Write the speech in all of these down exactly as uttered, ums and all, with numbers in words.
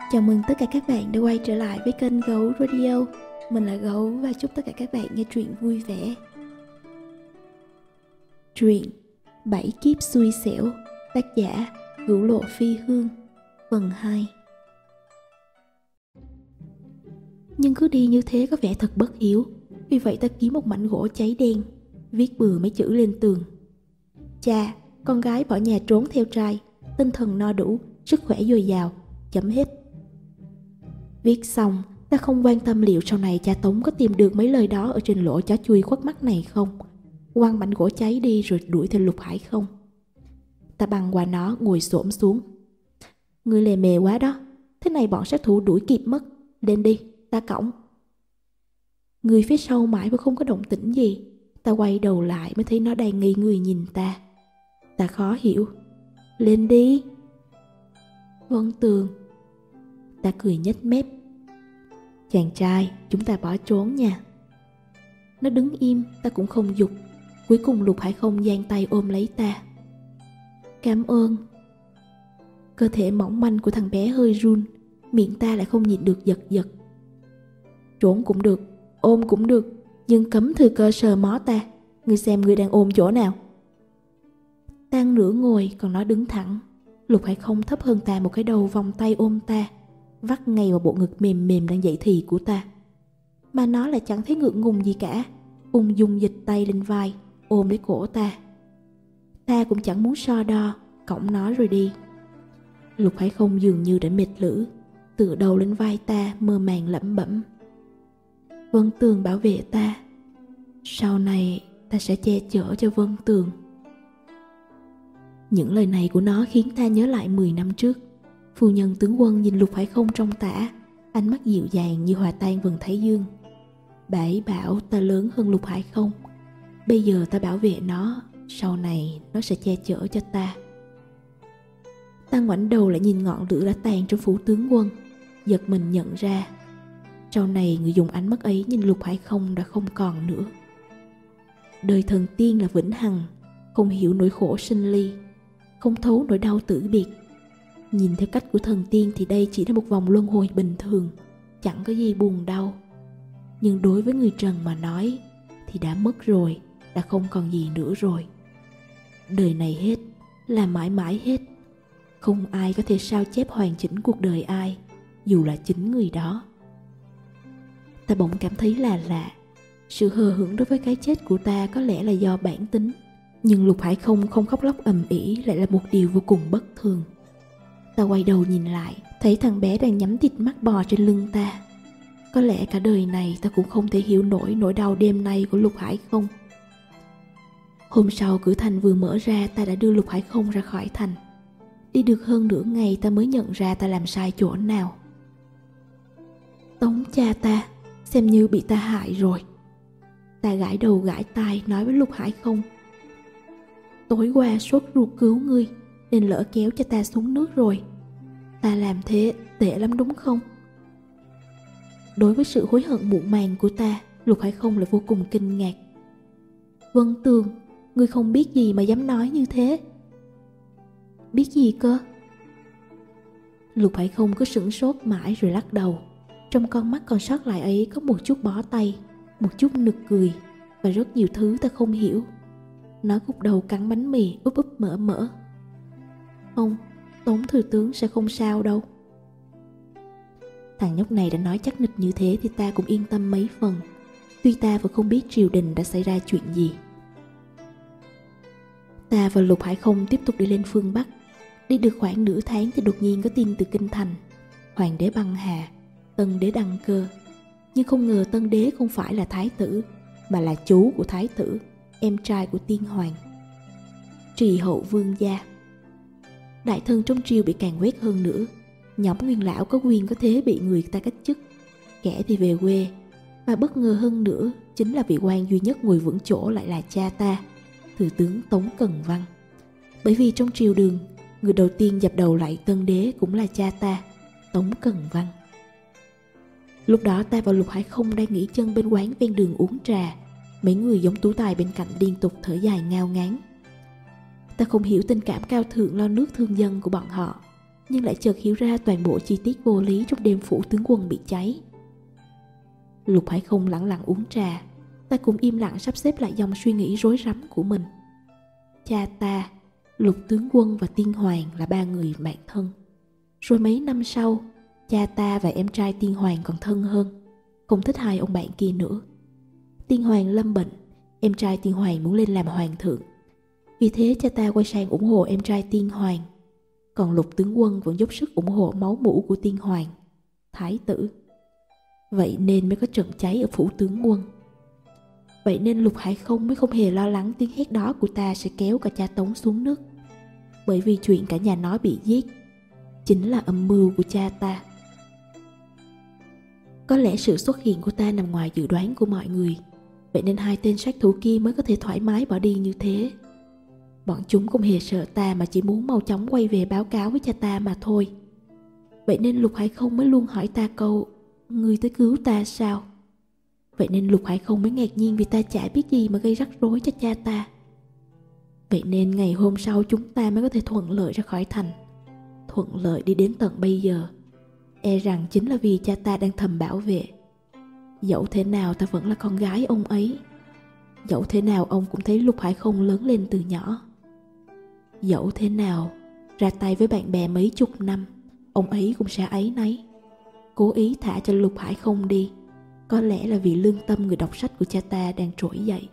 Chào mừng tất cả các bạn đã quay trở lại với kênh Gấu Radio. Mình là Gấu và chúc tất cả các bạn nghe truyện vui vẻ. Truyện Bảy kiếp xui xẻo, tác giả Cửu Lộ Phi Hương, phần hai. Nhưng cứ đi như thế có vẻ thật bất hiếu. Vì vậy ta kiếm một mảnh gỗ cháy đen, viết bừa mấy chữ lên tường. Cha, con gái bỏ nhà trốn theo trai, tinh thần no đủ, sức khỏe dồi dào, chấm hết. Viết xong, ta không quan tâm liệu sau này cha Tống có tìm được mấy lời đó ở trên lỗ chó chui khuất mắt này không, quăng mảnh gỗ cháy đi rồi đuổi theo Lục Hải không. Ta băng qua nó, ngồi xổm xuống. Ngươi lề mề quá đó, thế này bọn sát thủ đuổi kịp mất. Lên đi, ta cõng. Người phía sau mãi vẫn không có động tĩnh gì. Ta quay đầu lại mới thấy nó đang ngây người nhìn ta. Ta khó hiểu. Lên đi. Vân Tường. Ta cười nhếch mép. Chàng trai, chúng ta bỏ trốn nha. Nó đứng im, ta cũng không giục. Cuối cùng Lục Hải không giang tay ôm lấy ta. Cảm ơn. Cơ thể mỏng manh của thằng bé hơi run, miệng ta lại không nhịn được giật giật. Trốn cũng được, ôm cũng được, nhưng cấm thừa cơ sờ mó ta. Ngươi xem ngươi đang ôm chỗ nào. Ta nửa ngồi, còn nó đứng thẳng. Lục Hải không thấp hơn ta một cái đầu, vòng tay ôm ta, vắt ngay vào bộ ngực mềm mềm đang dậy thì của ta. Mà nó lại chẳng thấy ngượng ngùng gì cả, ung dung dịch tay lên vai, ôm lấy cổ ta. Ta cũng chẳng muốn so đo, cõng nó rồi đi. Lục Hải không dường như đã mệt lử, tựa đầu lên vai ta, mơ màng lẩm bẩm. Vân Tường bảo vệ ta, sau này ta sẽ che chở cho Vân Tường. Những lời này của nó khiến ta nhớ lại mười năm trước. Phu nhân tướng quân nhìn Lục Hải không trong tả, ánh mắt dịu dàng như hòa tan vầng thái dương. Bà ấy bảo ta lớn hơn Lục Hải không. Bây giờ ta bảo vệ nó, sau này nó sẽ che chở cho ta. Ta ngoảnh đầu lại nhìn ngọn lửa đã tàn trong phủ tướng quân, giật mình nhận ra sau này người dùng ánh mắt ấy nhìn Lục Hải không đã không còn nữa. Đời thần tiên là vĩnh hằng, không hiểu nỗi khổ sinh ly, không thấu nỗi đau tử biệt. Nhìn theo cách của thần tiên thì đây chỉ là một vòng luân hồi bình thường, chẳng có gì buồn đau. Nhưng đối với người trần mà nói thì đã mất rồi, đã không còn gì nữa rồi. Đời này hết, là mãi mãi hết. Không ai có thể sao chép hoàn chỉnh cuộc đời ai, dù là chính người đó. Ta bỗng cảm thấy là lạ. Sự hờ hững đối với cái chết của ta có lẽ là do bản tính, nhưng Lục Hải không không khóc lóc ầm ĩ lại là một điều vô cùng bất thường. Ta quay đầu nhìn lại, thấy thằng bé đang nhắm tịt mắt bò trên lưng ta. Có lẽ cả đời này ta cũng không thể hiểu nổi nỗi đau đêm nay của Lục Hải không. Hôm sau cửa thành vừa mở ra, ta đã đưa Lục Hải không ra khỏi thành. Đi được hơn nửa ngày ta mới nhận ra ta làm sai chỗ nào. Tống cha ta, xem như bị ta hại rồi. Ta gãi đầu gãi tai nói với Lục Hải không. Tối qua sốt ruột cứu ngươi, nên lỡ kéo cho ta xuống nước rồi. Ta làm thế tệ lắm đúng không? Đối với sự hối hận muộn màng của ta, Lục Hải không lại vô cùng kinh ngạc. Vân Tường, ngươi không biết gì mà dám nói như thế. Biết gì cơ? Lục Hải không cứ sửng sốt mãi rồi lắc đầu. Trong con mắt còn sót lại ấy có một chút bó tay, một chút nực cười và rất nhiều thứ ta không hiểu. Nó gục đầu cắn bánh mì úp úp mở mở. Không, Tống thừa tướng sẽ không sao đâu. Thằng nhóc này đã nói chắc nịch như thế thì ta cũng yên tâm mấy phần. Tuy ta vẫn không biết triều đình đã xảy ra chuyện gì. Ta và Lục Hải không tiếp tục đi lên phương Bắc. Đi được khoảng nửa tháng thì đột nhiên có tin từ kinh thành. Hoàng đế băng hà, tân đế đăng cơ. Nhưng không ngờ tân đế không phải là thái tử, mà là chú của thái tử, em trai của tiên hoàng, Trì hậu vương gia. Đại thân trong triều bị càn quét hơn nữa. Nhóm nguyên lão có quyền có thế bị người ta cách chức, kẻ thì về quê. Và bất ngờ hơn nữa chính là vị quan duy nhất ngồi vững chỗ lại là cha ta, thừa tướng Tống Cần Văn. Bởi vì trong triều đường, người đầu tiên dập đầu lại tân đế cũng là cha ta, Tống Cần Văn. Lúc đó ta và Lục Hải không đang nghỉ chân bên quán ven đường uống trà. Mấy người giống tú tài bên cạnh liên tục thở dài ngao ngán. Ta không hiểu tình cảm cao thượng lo nước thương dân của bọn họ. nhưng lại chợt hiểu ra toàn bộ chi tiết vô lý trong đêm phủ tướng quân bị cháy. Lục Hải Không lặng lặng uống trà. Ta cũng im lặng sắp xếp lại dòng suy nghĩ rối rắm của mình. Cha ta, Lục tướng quân và Tiên Hoàng là ba người bạn thân. Rồi mấy năm sau, cha ta và em trai Tiên Hoàng còn thân hơn, không thích hai ông bạn kia nữa. Tiên Hoàng lâm bệnh, em trai Tiên Hoàng muốn lên làm hoàng thượng. Vì thế cha ta quay sang ủng hộ em trai Tiên Hoàng. Còn Lục tướng quân vẫn dốc sức ủng hộ máu mủ của Tiên Hoàng, Thái tử. Vậy nên mới có trận cháy ở phủ tướng quân. Vậy nên Lục Hải Không mới không hề lo lắng tiếng hét đó của ta sẽ kéo cả cha Tống xuống nước. Bởi vì chuyện cả nhà nó bị giết chính là âm mưu của cha ta. Có lẽ sự xuất hiện của ta nằm ngoài dự đoán của mọi người. Vậy nên hai tên sát thủ kia mới có thể thoải mái bỏ đi như thế. Bọn chúng không hề sợ ta mà chỉ muốn mau chóng quay về báo cáo với cha ta mà thôi. Vậy nên Lục Hải Không mới luôn hỏi ta câu: "Ngươi tới cứu ta sao?" Vậy nên Lục Hải Không mới ngạc nhiên vì ta chả biết gì mà gây rắc rối cho cha ta. Vậy nên ngày hôm sau chúng ta mới có thể thuận lợi ra khỏi thành. Thuận lợi đi đến tận bây giờ. E rằng chính là vì cha ta đang thầm bảo vệ. Dẫu thế nào ta vẫn là con gái ông ấy. Dẫu thế nào ông cũng thấy Lục Hải Không lớn lên từ nhỏ. Dẫu thế nào ra tay với bạn bè mấy chục năm, ông ấy cũng sẽ áy náy. Cố ý thả cho Lục Hải Không đi, có lẽ là vì lương tâm người đọc sách của cha ta đang trỗi dậy.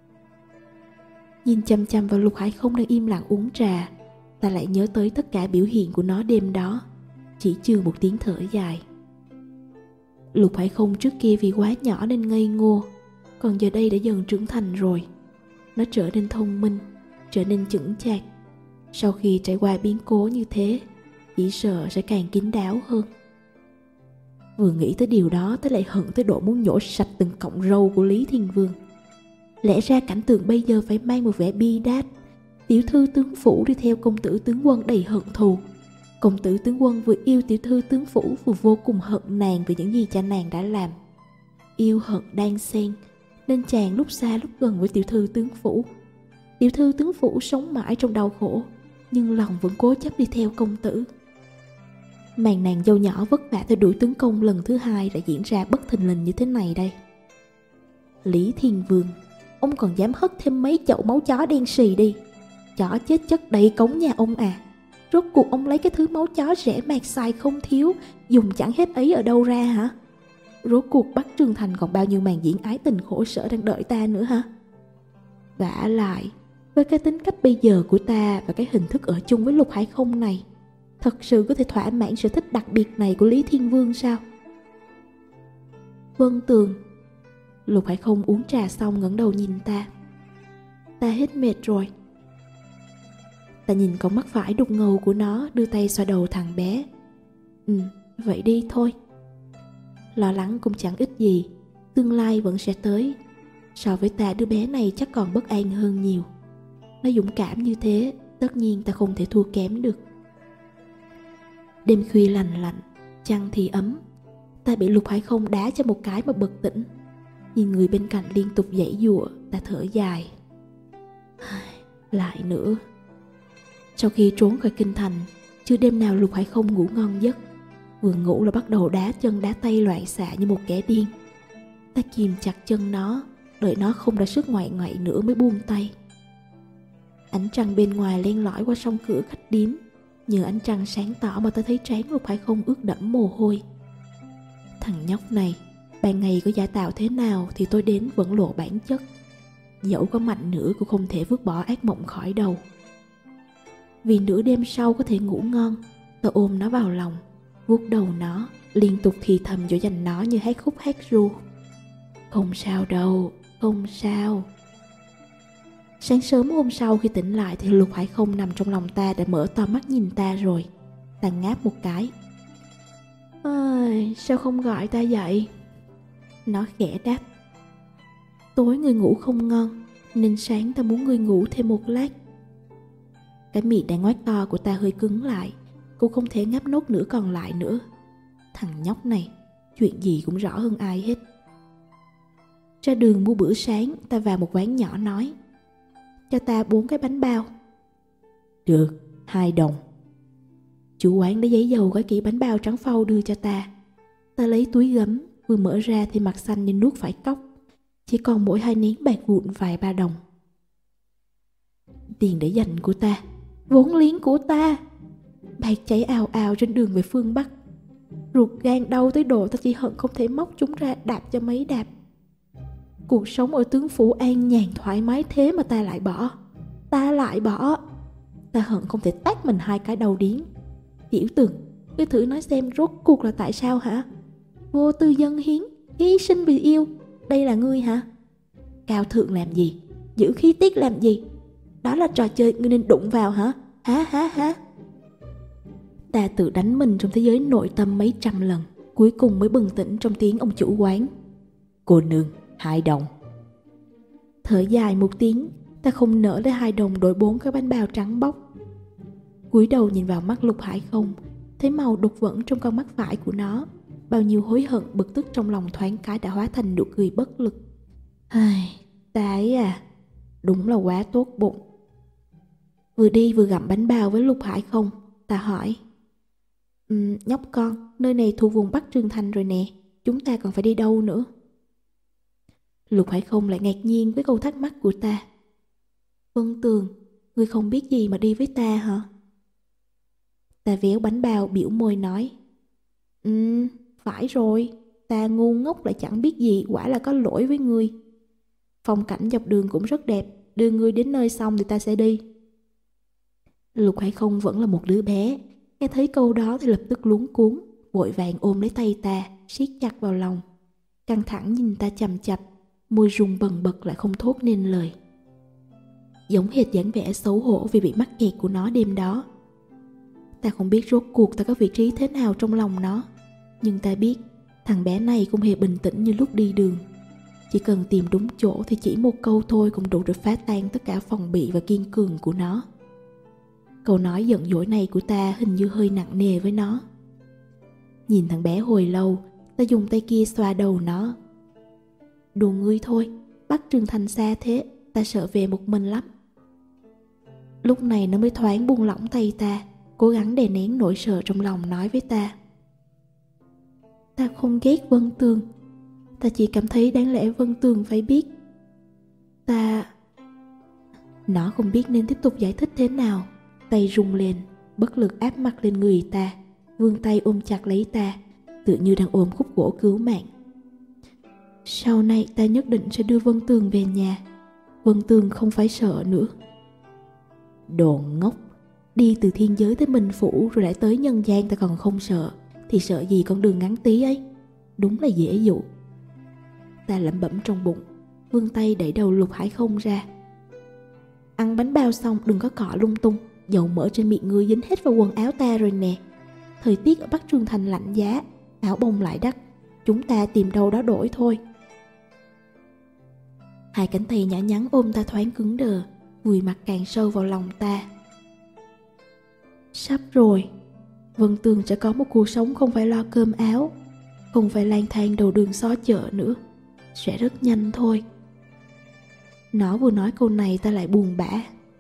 Nhìn chăm chăm vào Lục Hải Không đang im lặng uống trà, ta lại nhớ tới tất cả biểu hiện của nó đêm đó, chỉ trừ một tiếng thở dài. Lục Hải Không trước kia vì quá nhỏ nên ngây ngô, còn giờ đây đã dần trưởng thành rồi. Nó trở nên thông minh, trở nên chững chạc. Sau khi trải qua biến cố như thế, chỉ sợ sẽ càng kín đáo hơn. Vừa nghĩ tới điều đó, ta lại hận tới độ muốn nhổ sạch từng cọng râu của Lý Thiên Vương. Lẽ ra cảnh tượng bây giờ phải mang một vẻ bi đát. Tiểu thư tướng phủ đi theo công tử tướng quân đầy hận thù. Công tử tướng quân vừa yêu tiểu thư tướng phủ, vừa vô cùng hận nàng vì những gì cha nàng đã làm. Yêu hận đan xen, nên chàng lúc xa lúc gần với tiểu thư tướng phủ. Tiểu thư tướng phủ sống mãi trong đau khổ, nhưng lòng vẫn cố chấp đi theo công tử. Màn nàng dâu nhỏ vất vả theo đuổi tướng công lần thứ hai đã diễn ra bất thình lình như thế này đây. Lý Thiên Vương, ông còn dám hất thêm mấy chậu máu chó đen xì đi. Chó chết chất đầy cống nhà ông à. Rốt cuộc ông lấy cái thứ máu chó rẻ mạt xài không thiếu, dùng chẳng hết ấy ở đâu ra hả? Rốt cuộc Bắc Trương Thành còn bao nhiêu màn diễn ái tình khổ sở đang đợi ta nữa hả? Vả lại, với cái tính cách bây giờ của ta và cái hình thức ở chung với Lục Hải Không này, thật sự có thể thỏa mãn sở thích đặc biệt này của Lý Thiên Vương sao? Vân Tường. Lục Hải Không uống trà xong ngẩng đầu nhìn ta. Ta hết mệt rồi. Ta nhìn con mắt phải đục ngầu của nó, đưa tay xoa đầu thằng bé. Ừ, vậy đi thôi. Lo lắng cũng chẳng ích gì, tương lai vẫn sẽ tới. So với ta, đứa bé này chắc còn bất an hơn nhiều. Nó dũng cảm như thế, tất nhiên ta không thể thua kém được. Đêm khuya lành lạnh, trăng thì ấm. Ta bị Lục Hải Không đá cho một cái mà bật tỉnh. Nhìn người bên cạnh liên tục giãy giụa, ta thở dài. Lại nữa. Sau khi trốn khỏi kinh thành, chưa đêm nào Lục Hải Không ngủ ngon giấc. Vừa ngủ là bắt đầu đá chân đá tay loạn xạ như một kẻ điên. Ta kìm chặt chân nó, đợi nó không ra sức ngoại ngoại nữa mới buông tay. Ánh trăng bên ngoài len lỏi qua song cửa khách điếm. Nhờ ánh trăng sáng tỏ mà ta thấy trán Lục Hải Không ướt đẫm mồ hôi. Thằng nhóc này, ban ngày có giả tạo thế nào thì tôi đến vẫn lộ bản chất. Dẫu có mạnh nữa cũng không thể vứt bỏ ác mộng khỏi đầu. Vì nửa đêm sau có thể ngủ ngon, ta ôm nó vào lòng, vuốt đầu nó, liên tục thì thầm dỗ dành nó như hát khúc hát ru. Không sao đâu, không sao. Sáng sớm hôm sau khi tỉnh lại thì Lục Hải Không nằm trong lòng ta đã mở to mắt nhìn ta rồi. Ta ngáp một cái. Ơi, sao không gọi ta dậy? Nó khẽ đáp. Tối người ngủ không ngon, nên sáng ta muốn người ngủ thêm một lát. Cái miệng đang ngoác to của ta hơi cứng lại. Cô không thể ngáp nốt nửa còn lại nữa. Thằng nhóc này, chuyện gì cũng rõ hơn ai hết. Ra đường mua bữa sáng, ta vào một quán nhỏ nói. Cho ta bốn cái bánh bao. Được, hai đồng. Chủ quán lấy giấy dầu gói kỹ bánh bao trắng phau đưa cho ta. Ta lấy túi gấm, vừa mở ra thì mặt xanh như nuốt phải cóc. Chỉ còn mỗi hai nén bạc vụn vài ba đồng. Tiền để dành của ta, vốn liếng của ta. Bạc chảy ào ào trên đường về phương Bắc. Ruột gan đau tới độ ta chỉ hận không thể móc chúng ra đạp cho mấy đạp. Cuộc sống ở tướng phủ an nhàn thoải mái thế mà ta lại bỏ. Ta lại bỏ. Ta hận không thể tát mình hai cái đầu điếng. Tiểu Tường, cứ thử nói xem rốt cuộc là tại sao hả? Vô tư dân hiến, hy sinh vì yêu, đây là ngươi hả? Cao thượng làm gì? Giữ khí tiết làm gì? Đó là trò chơi ngươi nên đụng vào hả? Hả hả hả? Ta tự đánh mình trong thế giới nội tâm mấy trăm lần, cuối cùng mới bừng tỉnh trong tiếng ông chủ quán. Cô nương, hai đồng. Thở dài một tiếng, ta không nỡ lấy hai đồng đổi bốn cái bánh bao trắng bóc. Cúi đầu nhìn vào mắt Lục Hải Không, thấy màu đục vẫn trong con mắt phải của nó. Bao nhiêu hối hận bực tức trong lòng thoáng cái đã hóa thành nụ cười bất lực. Ai, ta ấy à, đúng là quá tốt bụng. Vừa đi vừa gặm bánh bao với Lục Hải Không, ta hỏi. Um, nhóc con, nơi này thuộc vùng Bắc Trường Thành rồi nè, chúng ta còn phải đi đâu nữa? Lục Hải Không lại ngạc nhiên với câu thắc mắc của ta. Vân Tường, ngươi không biết gì mà đi với ta hả? Ta véo bánh bao biểu môi nói. Ừ, phải rồi, ta ngu ngốc lại chẳng biết gì, quả là có lỗi với ngươi. Phong cảnh dọc đường cũng rất đẹp, đưa ngươi đến nơi xong thì ta sẽ đi. Lục Hải Không vẫn là một đứa bé, nghe thấy câu đó thì lập tức luống cuống, vội vàng ôm lấy tay ta, siết chặt vào lòng. Căng thẳng nhìn ta chằm chằm, môi rung bần bật lại không thốt nên lời. Giống hệt dáng vẻ xấu hổ vì bị mắc kẹt của nó đêm đó. Ta không biết rốt cuộc ta có vị trí thế nào trong lòng nó, nhưng ta biết thằng bé này không hề bình tĩnh như lúc đi đường. Chỉ cần tìm đúng chỗ thì chỉ một câu thôi cũng đủ để phá tan tất cả phòng bị và kiên cường của nó. Câu nói giận dỗi này của ta hình như hơi nặng nề với nó. Nhìn thằng bé hồi lâu, ta dùng tay kia xoa đầu nó. Đồ ngươi thôi, Bắc Trường Thành xa thế, ta sợ về một mình lắm. Lúc này nó mới thoáng buông lỏng tay ta, cố gắng đè nén nỗi sợ trong lòng nói với ta. Ta không ghét Vân Tường, ta chỉ cảm thấy đáng lẽ Vân Tường phải biết. Ta... Nó không biết nên tiếp tục giải thích thế nào. Tay rung lên, bất lực áp mặt lên người ta, vươn tay ôm chặt lấy ta, tựa như đang ôm khúc gỗ cứu mạng. Sau này ta nhất định sẽ đưa Vân Tường về nhà. Vân Tường không phải sợ nữa. Đồ ngốc, đi từ thiên giới tới Minh Phủ rồi lại tới nhân gian ta còn không sợ, thì sợ gì con đường ngắn tí ấy. Đúng là dễ dụ. Ta lẩm bẩm trong bụng, vươn tay đẩy đầu Lục Hải Không ra. Ăn bánh bao xong đừng có cọ lung tung, dầu mỡ trên miệng ngươi dính hết vào quần áo ta rồi nè. Thời tiết ở Bắc Trường Thành lạnh giá, áo bông lại đắt, chúng ta tìm đâu đó đổi thôi. Hai cánh tay nhỏ nhắn ôm ta thoáng cứng đờ, vùi mặt càng sâu vào lòng ta. Sắp rồi, Vân Tường sẽ có một cuộc sống không phải lo cơm áo, không phải lang thang đầu đường xó chợ nữa. Sẽ rất nhanh thôi. Nó vừa nói câu này ta lại buồn bã.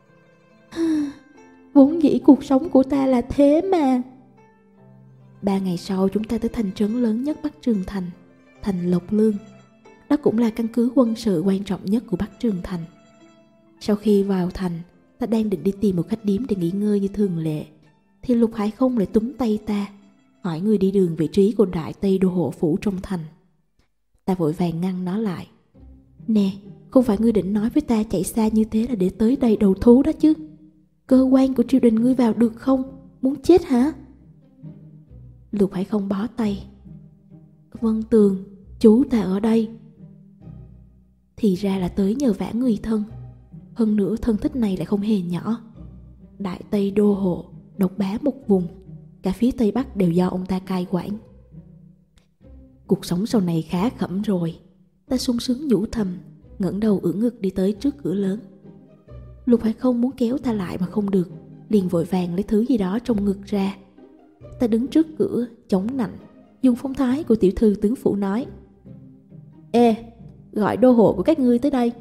Vốn dĩ cuộc sống của ta là thế mà. Ba ngày sau chúng ta tới thành trấn lớn nhất Bắc Trường Thành, thành Lộc Lương. Đó cũng là căn cứ quân sự quan trọng nhất của Bắc Trường Thành. Sau khi vào thành, ta đang định đi tìm một khách điếm để nghỉ ngơi như thường lệ, thì Lục Hải Không lại túm tay ta, hỏi người đi đường vị trí của Đại Tây Đô hộ phủ trong thành. Ta vội vàng ngăn nó lại. Nè, không phải ngươi định nói với ta chạy xa như thế là để tới đây đầu thú đó chứ? Cơ quan của triều đình ngươi vào được không? Muốn chết hả? Lục Hải Không bó tay. Vân Tường, chú ta ở đây. Thì ra là tới nhờ vả người thân. Hơn nữa thân thích này lại không hề nhỏ. Đại Tây Đô hộ, độc bá một vùng, cả phía Tây Bắc đều do ông ta cai quản. Cuộc sống sau này khá khẩm rồi. Ta sung sướng nhủ thầm, ngẩng đầu ưỡn ngực đi tới trước cửa lớn. Lục Hải Không muốn kéo ta lại mà không được, liền vội vàng lấy thứ gì đó trong ngực ra. Ta đứng trước cửa, chống nạnh, dùng phong thái của tiểu thư tướng phủ nói. Ê, gọi đô hộ của các ngươi tới đây.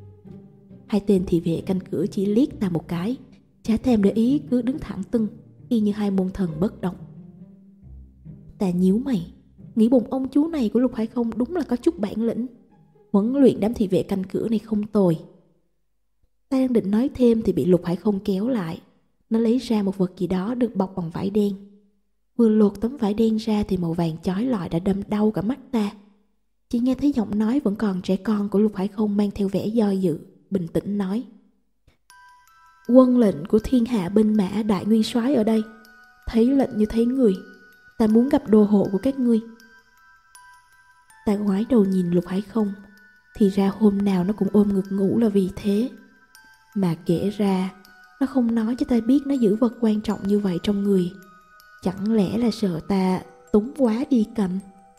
Hai tên thị vệ canh cửa chỉ liếc ta một cái, chả thèm để ý, cứ đứng thẳng tưng, y như hai môn thần bất động. Ta nhíu mày, nghĩ bụng ông chú này của Lục Hải Không đúng là có chút bản lĩnh. Huấn luyện đám thị vệ canh cửa này không tồi. Ta đang định nói thêm thì bị Lục Hải Không kéo lại. Nó lấy ra một vật gì đó được bọc bằng vải đen. Vừa lột tấm vải đen ra thì màu vàng chói lọi đã đâm đau cả mắt ta. Chỉ nghe thấy giọng nói vẫn còn trẻ con của Lục Hải Không mang theo vẻ do dự, bình tĩnh nói: Quân lệnh của thiên hạ binh mã đại nguyên soái ở đây. Thấy lệnh như thấy người. Ta muốn gặp đồ hộ của các ngươi. Ta ngoái đầu nhìn Lục Hải Không. Thì ra hôm nào nó cũng ôm ngực ngủ là vì thế. Mà kể ra, nó không nói cho ta biết nó giữ vật quan trọng như vậy trong người. Chẳng lẽ là sợ ta túng quá đi cầm.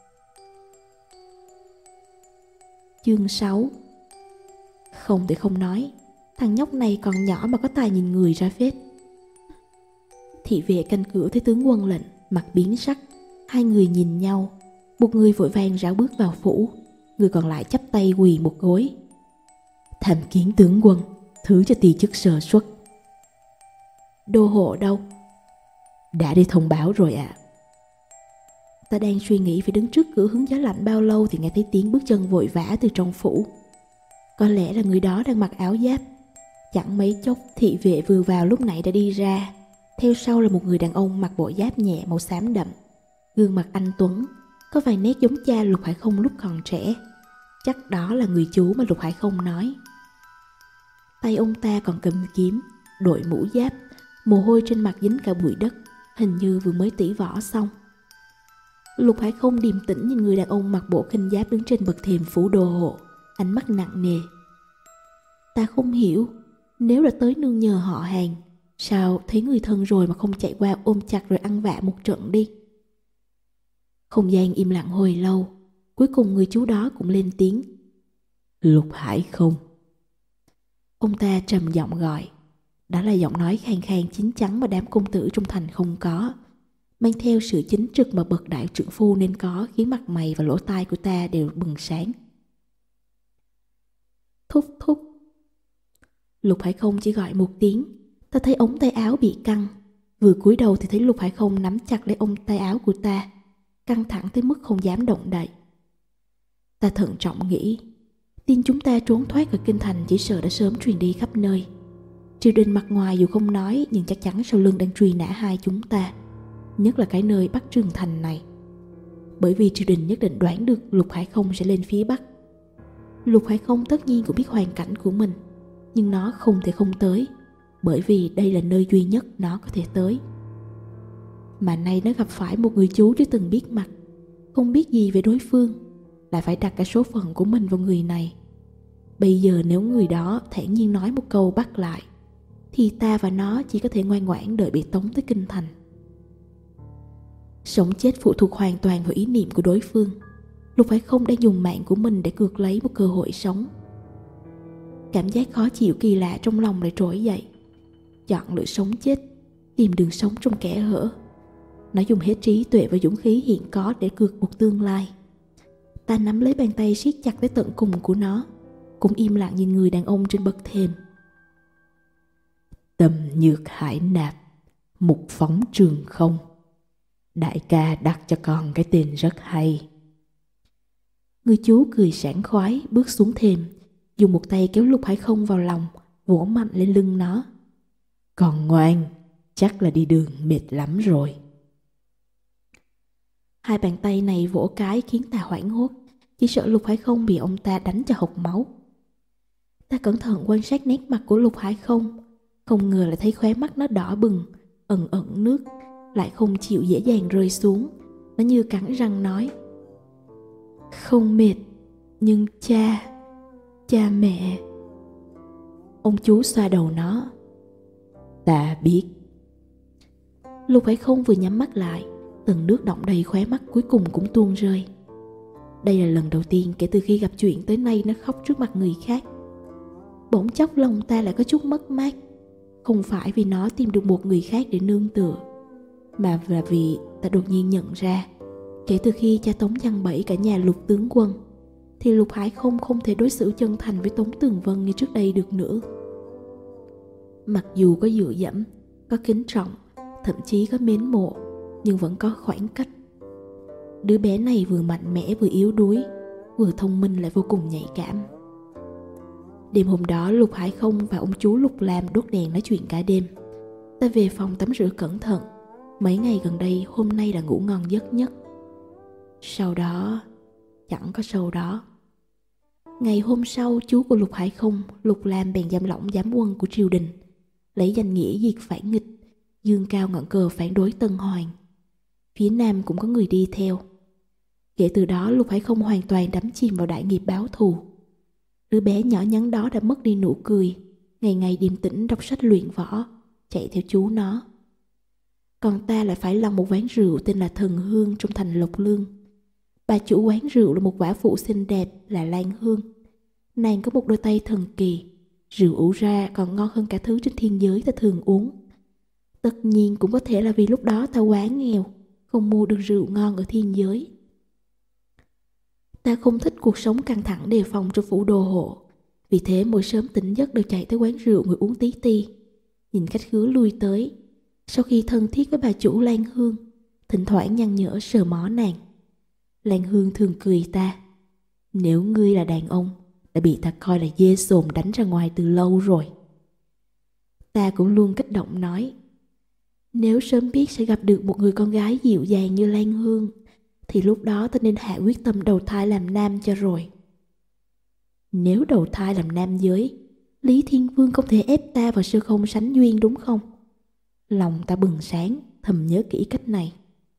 Chương sáu. Không thể không nói, thằng nhóc này còn nhỏ mà có tài nhìn người ra phết. Thị vệ canh cửa thấy tướng quân lệnh, mặt biến sắc. Hai người nhìn nhau. Một người vội vàng rảo bước vào phủ, người còn lại chắp tay quỳ một gối. Tham kiến tướng quân, thứ cho tỳ chức sơ suất. Đô hộ đâu? Đã đi thông báo rồi ạ. À. Ta đang suy nghĩ phải đứng trước cửa hứng gió lạnh bao lâu thì nghe thấy tiếng bước chân vội vã từ trong phủ. Có lẽ là người đó đang mặc áo giáp. Chẳng mấy chốc thị vệ vừa vào lúc nãy đã đi ra. Theo sau là một người đàn ông mặc bộ giáp nhẹ màu xám đậm. Gương mặt anh tuấn, có vài nét giống cha Lục Hải Không lúc còn trẻ. Chắc đó là người chú mà Lục Hải Không nói. Tay ông ta còn cầm kiếm, đội mũ giáp, mồ hôi trên mặt dính cả bụi đất, hình như vừa mới tỉ võ xong. Lục Hải Không điềm tĩnh nhìn người đàn ông mặc bộ khinh giáp đứng trên bậc thềm phủ đô hộ, ánh mắt nặng nề. Ta không hiểu, nếu đã tới nương nhờ họ hàng, sao thấy người thân rồi mà không chạy qua ôm chặt rồi ăn vạ một trận đi. Không gian im lặng hồi lâu, cuối cùng người chú đó cũng lên tiếng. Lục Hải Không. Ông ta trầm giọng gọi. Đó là giọng nói khàn khàn chín chắn mà đám công tử trong thành không có, mang theo sự chính trực mà bậc đại trưởng phu nên có, khiến mặt mày và lỗ tai của ta đều bừng sáng. Thúc thúc. Lục Hải Không chỉ gọi một tiếng. Ta thấy ống tay áo bị căng. Vừa cúi đầu thì thấy Lục Hải Không nắm chặt lấy ống tay áo của ta, căng thẳng tới mức không dám động đậy. Ta thận trọng nghĩ, tin chúng ta trốn thoát khỏi kinh thành chỉ sợ đã sớm truyền đi khắp nơi. Triều đình mặt ngoài dù không nói, nhưng chắc chắn sau lưng đang truy nã hai chúng ta, nhất là cái nơi Bắc Trường Thành này. Bởi vì triều đình nhất định đoán được Lục Hải Không sẽ lên phía Bắc. Lục Hải Không tất nhiên cũng biết hoàn cảnh của mình, nhưng nó không thể không tới, bởi vì đây là nơi duy nhất nó có thể tới. Mà nay nó gặp phải một người chú chưa từng biết mặt, không biết gì về đối phương, lại phải đặt cả số phận của mình vào người này. Bây giờ nếu người đó thản nhiên nói một câu bắt lại, thì ta và nó chỉ có thể ngoan ngoãn đợi bị tống tới kinh thành. Sống chết phụ thuộc hoàn toàn vào ý niệm của đối phương. Lục Hải Không đang dùng mạng của mình để cược lấy một cơ hội sống. Cảm giác khó chịu kỳ lạ trong lòng lại trỗi dậy. Chọn lựa sống chết, tìm đường sống trong kẽ hở. Nó dùng hết trí tuệ và dũng khí hiện có để cược một tương lai. Ta nắm lấy bàn tay siết chặt tới tận cùng của nó, cũng im lặng nhìn người đàn ông trên bậc thềm. Tâm nhược hải nạp, mục phóng trường không. Đại ca đặt cho con cái tên rất hay. Người chú cười sảng khoái bước xuống thềm, dùng một tay kéo Lục Hải Không vào lòng, vỗ mạnh lên lưng nó. Còn ngoan, chắc là đi đường mệt lắm rồi. Hai bàn tay này vỗ cái khiến ta hoảng hốt, chỉ sợ Lục Hải Không bị ông ta đánh cho hộc máu. Ta cẩn thận quan sát nét mặt của Lục Hải Không, không ngờ lại thấy khóe mắt nó đỏ bừng, ẩn ẩn nước, lại không chịu dễ dàng rơi xuống. Nó như cắn răng nói: Không mệt, nhưng cha, cha mẹ. Ông chú xoa đầu nó. Ta biết. Lục Hải Không vừa nhắm mắt lại, từng nước đọng đầy khóe mắt cuối cùng cũng tuôn rơi. Đây là lần đầu tiên kể từ khi gặp chuyện tới nay nó khóc trước mặt người khác. Bỗng chốc lòng ta lại có chút mất mát. Không phải vì nó tìm được một người khác để nương tựa, mà là vì ta đột nhiên nhận ra, kể từ khi cha Tống giăng bẫy cả nhà Lục tướng quân, thì Lục Hải Không không thể đối xử chân thành với Tống Tường Vân như trước đây được nữa. Mặc dù có dựa dẫm, có kính trọng, thậm chí có mến mộ, nhưng vẫn có khoảng cách. Đứa bé này vừa mạnh mẽ vừa yếu đuối, vừa thông minh lại vô cùng nhạy cảm. Đêm hôm đó Lục Hải Không và ông chú Lục Lam đốt đèn nói chuyện cả đêm. Ta về phòng tắm rửa cẩn thận. Mấy ngày gần đây hôm nay là ngủ ngon giấc nhất. Sau đó, chẳng có sau đó. Ngày hôm sau, chú của Lục Hải Không, Lục Lam bèn giam lỏng giám quân của triều đình, lấy danh nghĩa diệt phản nghịch, dương cao ngọn cờ phản đối Tân Hoàng. Phía Nam cũng có người đi theo. Kể từ đó Lục Hải Không hoàn toàn đắm chìm vào đại nghiệp báo thù. Đứa bé nhỏ nhắn đó đã mất đi nụ cười, ngày ngày điềm tĩnh đọc sách luyện võ, chạy theo chú nó. Còn ta lại phải lòng một quán rượu tên là Thần Hương trong thành Lộc Lương. Bà chủ quán rượu là một quả phụ xinh đẹp là Lan Hương. Nàng có một đôi tay thần kỳ, rượu ủ ra còn ngon hơn cả thứ trên thiên giới ta thường uống. Tất nhiên cũng có thể là vì lúc đó ta quá nghèo, không mua được rượu ngon ở thiên giới. Ta không thích cuộc sống căng thẳng đề phòng trong phủ đồ hộ, vì thế mỗi sớm tỉnh giấc đều chạy tới quán rượu ngồi uống tí ti, nhìn khách khứa lui tới. Sau khi thân thiết với bà chủ Lan Hương, thỉnh thoảng nhăn nhở sờ mó nàng. Lan Hương thường cười ta: nếu ngươi là đàn ông, đã bị ta coi là dê xồm đánh ra ngoài từ lâu rồi. Ta cũng luôn kích động nói: nếu sớm biết sẽ gặp được một người con gái dịu dàng như Lan Hương, thì lúc đó ta nên hạ quyết tâm đầu thai làm nam cho rồi. Nếu đầu thai làm nam giới, Lý Thiên Vương không thể ép ta vào sơ không sánh duyên đúng không? Lòng ta bừng sáng, thầm nhớ kỹ cách này.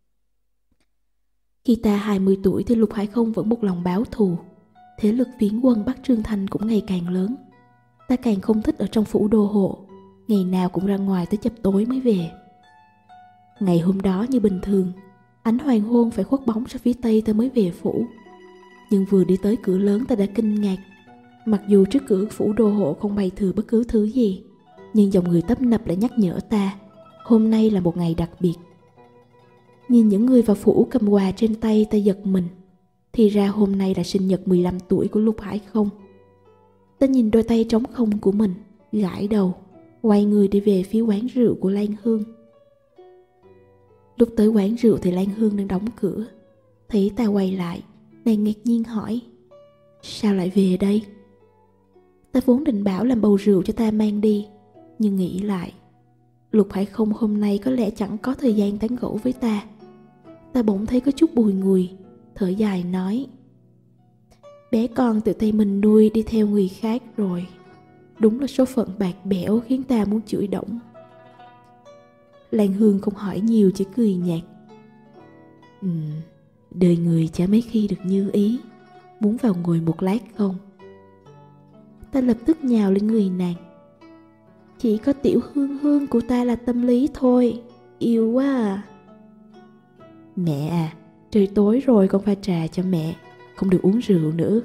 Khi ta hai mươi tuổi thì Lục Hải Không vẫn một lòng báo thù. Thế lực phiến quân Bắc Trương Thành cũng ngày càng lớn. Ta càng không thích ở trong phủ đô hộ, ngày nào cũng ra ngoài tới chập tối mới về. Ngày hôm đó như bình thường, ánh hoàng hôn phải khuất bóng ra phía tây ta mới về phủ. Nhưng vừa đi tới cửa lớn ta đã kinh ngạc. Mặc dù trước cửa phủ đô hộ không bày thừa bất cứ thứ gì, nhưng dòng người tấp nập lại nhắc nhở ta hôm nay là một ngày đặc biệt. Nhìn những người vào phủ cầm quà trên tay ta giật mình. Thì ra hôm nay là sinh nhật mười lăm tuổi của Lục Hải Không. Ta nhìn đôi tay trống không của mình, gãi đầu, quay người đi về phía quán rượu của Lan Hương. Lúc tới quán rượu thì Lan Hương đang đóng cửa. Thấy ta quay lại, nàng ngạc nhiên hỏi: sao lại về đây? Ta vốn định bảo làm bầu rượu cho ta mang đi, nhưng nghĩ lại, Lục Hải Không hôm nay có lẽ chẳng có thời gian tán gẫu với ta. Ta bỗng thấy có chút bùi ngùi, thở dài nói: bé con tự tay mình nuôi đi theo người khác rồi. Đúng là số phận bạc bẽo khiến ta muốn chửi đổng. Lan Hương không hỏi nhiều, chỉ cười nhạt: Ừ, đời người chả mấy khi được như ý. Muốn vào ngồi một lát không? Ta lập tức nhào lên người nàng: chỉ có tiểu Hương Hương của ta là tâm lý thôi, yêu quá à. Mẹ à, trời tối rồi, con pha trà cho mẹ, không được uống rượu nữa.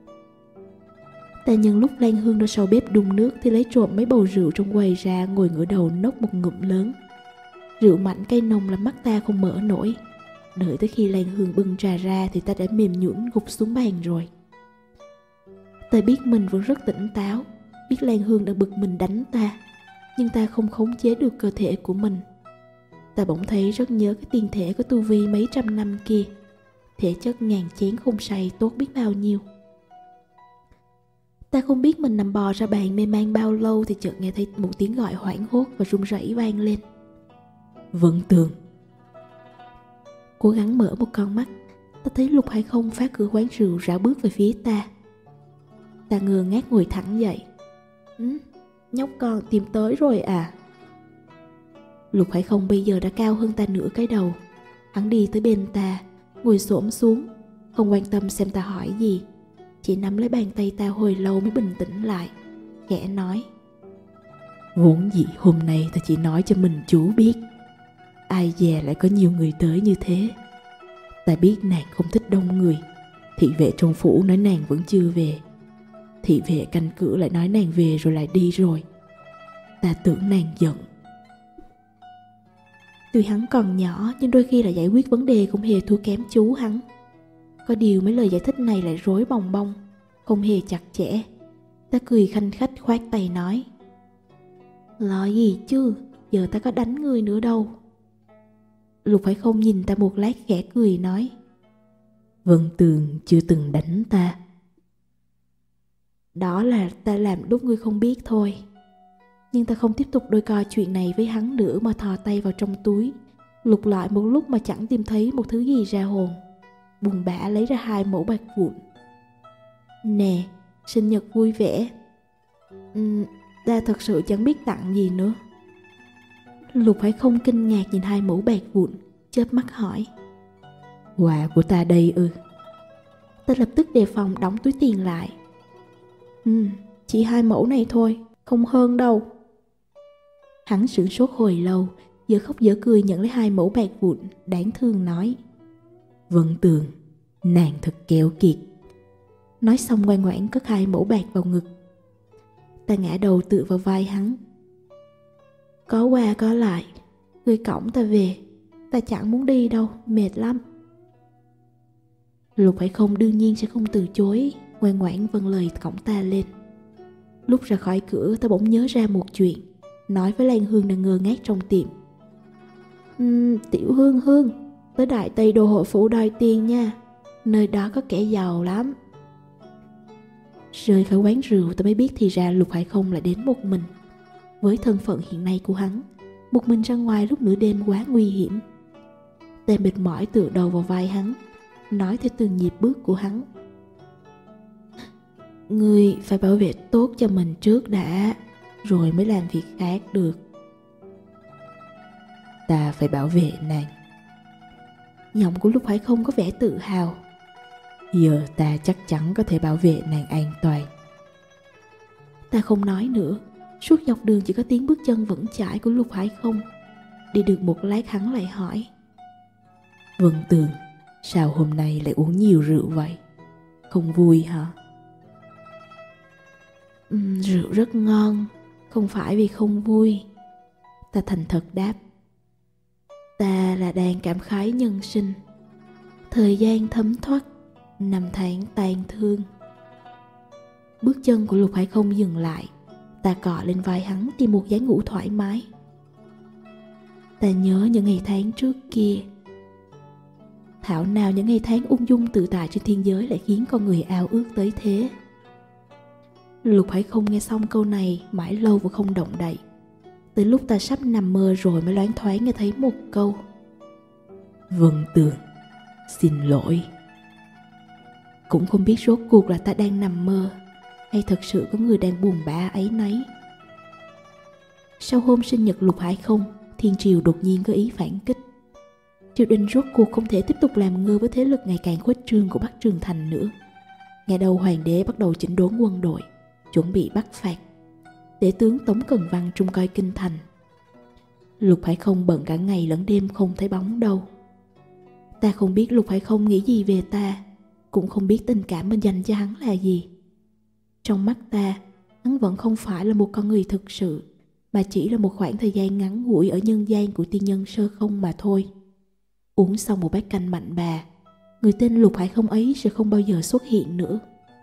Ta nhân lúc Lan Hương ra sau bếp đun nước thì lấy trộm mấy bầu rượu trong quầy ra, ngồi ngửa đầu nốc một ngụm lớn. Rượu mạnh cay nồng làm mắt ta không mở nổi. Đợi tới khi Lan Hương bưng trà ra thì ta đã mềm nhũn gục xuống bàn rồi. Ta biết mình vẫn rất tỉnh táo, biết Lan Hương đã bực mình đánh ta, nhưng ta không khống chế được cơ thể của mình. Ta bỗng thấy rất nhớ cái tiền thể của tu vi mấy trăm năm kia, thể chất ngàn chén không say tốt biết bao nhiêu. Ta không biết mình nằm bò ra bàn mê man bao lâu thì chợt nghe thấy một tiếng gọi hoảng hốt và run rẩy vang lên: Vân Tường. Cố gắng mở một con mắt, ta thấy Lục Hải Không phá cửa quán rượu rảo bước về phía ta. Ta ngơ ngác ngồi thẳng dậy. Ừ, nhóc con tìm tới rồi à? Lục Hải Không bây giờ đã cao hơn ta nửa cái đầu. Hắn đi tới bên ta, ngồi xổm xuống, không quan tâm xem ta hỏi gì, chỉ nắm lấy bàn tay ta hồi lâu mới bình tĩnh lại, khẽ nói: Vốn dĩ hôm nay ta chỉ nói cho mình chú biết, ai dè lại có nhiều người tới như thế. Ta biết nàng không thích đông người, thị vệ trong phủ nói nàng vẫn chưa về, thị vệ canh cửa lại nói nàng về rồi lại đi rồi. Ta tưởng nàng giận. Tuy hắn còn nhỏ nhưng đôi khi là giải quyết vấn đề cũng hề thua kém chú hắn. Có điều mấy lời giải thích này lại rối bòng bong, không hề chặt chẽ. Ta cười khanh khách khoát tay nói: Lo gì chứ, giờ ta có đánh người nữa đâu, Lục Hải Không nhìn ta một lát khẽ cười nói: Vân Tường chưa từng đánh ta. Đó là ta làm lúc ngươi không biết thôi. Nhưng ta không tiếp tục đôi co chuyện này với hắn nữa, mà thò tay vào trong túi, lục lại một lúc mà chẳng tìm thấy một thứ gì ra hồn. Buồn bã lấy ra hai mẩu bạc vụn. Nè, sinh nhật vui vẻ. uhm, Ta thật sự chẳng biết tặng gì nữa. Lục Hải Không kinh ngạc nhìn hai mẩu bạc vụn, chớp mắt hỏi: Quà của ta đây ư? Ta lập tức đề phòng đóng túi tiền lại. Ừ, chỉ hai mẫu này thôi, không hơn đâu. Hắn sửng sốt hồi lâu, giờ khóc giờ cười nhận lấy hai mẫu bạc vụn, đáng thương nói: Vân Tường, nàng thật keo kiệt. Nói xong ngoan ngoãn cất hai mẫu bạc vào ngực. Ta ngã đầu tựa vào vai hắn. Có qua có lại, người cõng ta về. Ta chẳng muốn đi đâu, mệt lắm. Lục Hải Không đương nhiên sẽ không từ chối, ngoan ngoãn vâng lời cõng ta lên. Lúc ra khỏi cửa, ta bỗng nhớ ra một chuyện, nói với Lan Hương đang ngơ ngác trong tiệm: uhm, Tiểu Hương Hương, tới Đại Tây Đô hội phủ đòi tiền nha, nơi đó có kẻ giàu lắm. Rời khỏi quán rượu, ta mới biết thì ra Lục Hải Không lại đến một mình. Với thân phận hiện nay của hắn, một mình ra ngoài lúc nửa đêm quá nguy hiểm. Ta mệt mỏi tựa đầu vào vai hắn, nói theo từng nhịp bước của hắn: Ngươi phải bảo vệ tốt cho mình trước đã, rồi mới làm việc khác được. Ta phải bảo vệ nàng. Giọng của Lục Hải Không có vẻ tự hào. Giờ ta chắc chắn có thể bảo vệ nàng an toàn. Ta không nói nữa. Suốt dọc đường chỉ có tiếng bước chân vững chãi của Lục Hải Không. Đi được một lát hắn lại hỏi: Vân Tường, sao hôm nay lại uống nhiều rượu vậy? Không vui hả? Uhm, rượu rất ngon, không phải vì không vui. Ta thành thật đáp. Ta là đang cảm khái nhân sinh. Thời gian thấm thoát, năm tháng tàn thương. Bước chân của Lục Hải Không dừng lại. Ta cọ lên vai hắn tìm một dáng ngủ thoải mái. Ta nhớ những ngày tháng trước kia. Thảo nào những ngày tháng ung dung tự tại trên thiên giới lại khiến con người ao ước tới thế. Lục Hải Không nghe xong câu này mãi lâu vẫn không động đậy. Tới lúc ta sắp nằm mơ rồi mới loáng thoáng nghe thấy một câu: Vân Tường, xin lỗi. Cũng không biết rốt cuộc là ta đang nằm mơ, hay thật sự có người đang buồn bã ấy nấy. Sau hôm sinh nhật Lục Hải Không, thiên triều đột nhiên có ý phản kích. Triều đình rốt cuộc không thể tiếp tục làm ngơ với thế lực ngày càng khuếch trương của Bắc Trường Thành nữa. Ngày đầu hoàng đế bắt đầu chỉnh đốn quân đội, chuẩn bị bắt phạt. Tể tướng Tống Cần Văn trông coi kinh thành. Lục Hải Không bận cả ngày lẫn đêm không thấy bóng đâu. Ta không biết Lục Hải Không nghĩ gì về ta, cũng không biết tình cảm mình dành cho hắn là gì. Trong mắt ta, hắn vẫn không phải là một con người thực sự, mà chỉ là một khoảng thời gian ngắn ngủi ở nhân gian của tiên nhân sơ không mà thôi. Uống xong một bát canh mạnh bà, người tên Lục Hải Không ấy sẽ không bao giờ xuất hiện nữa.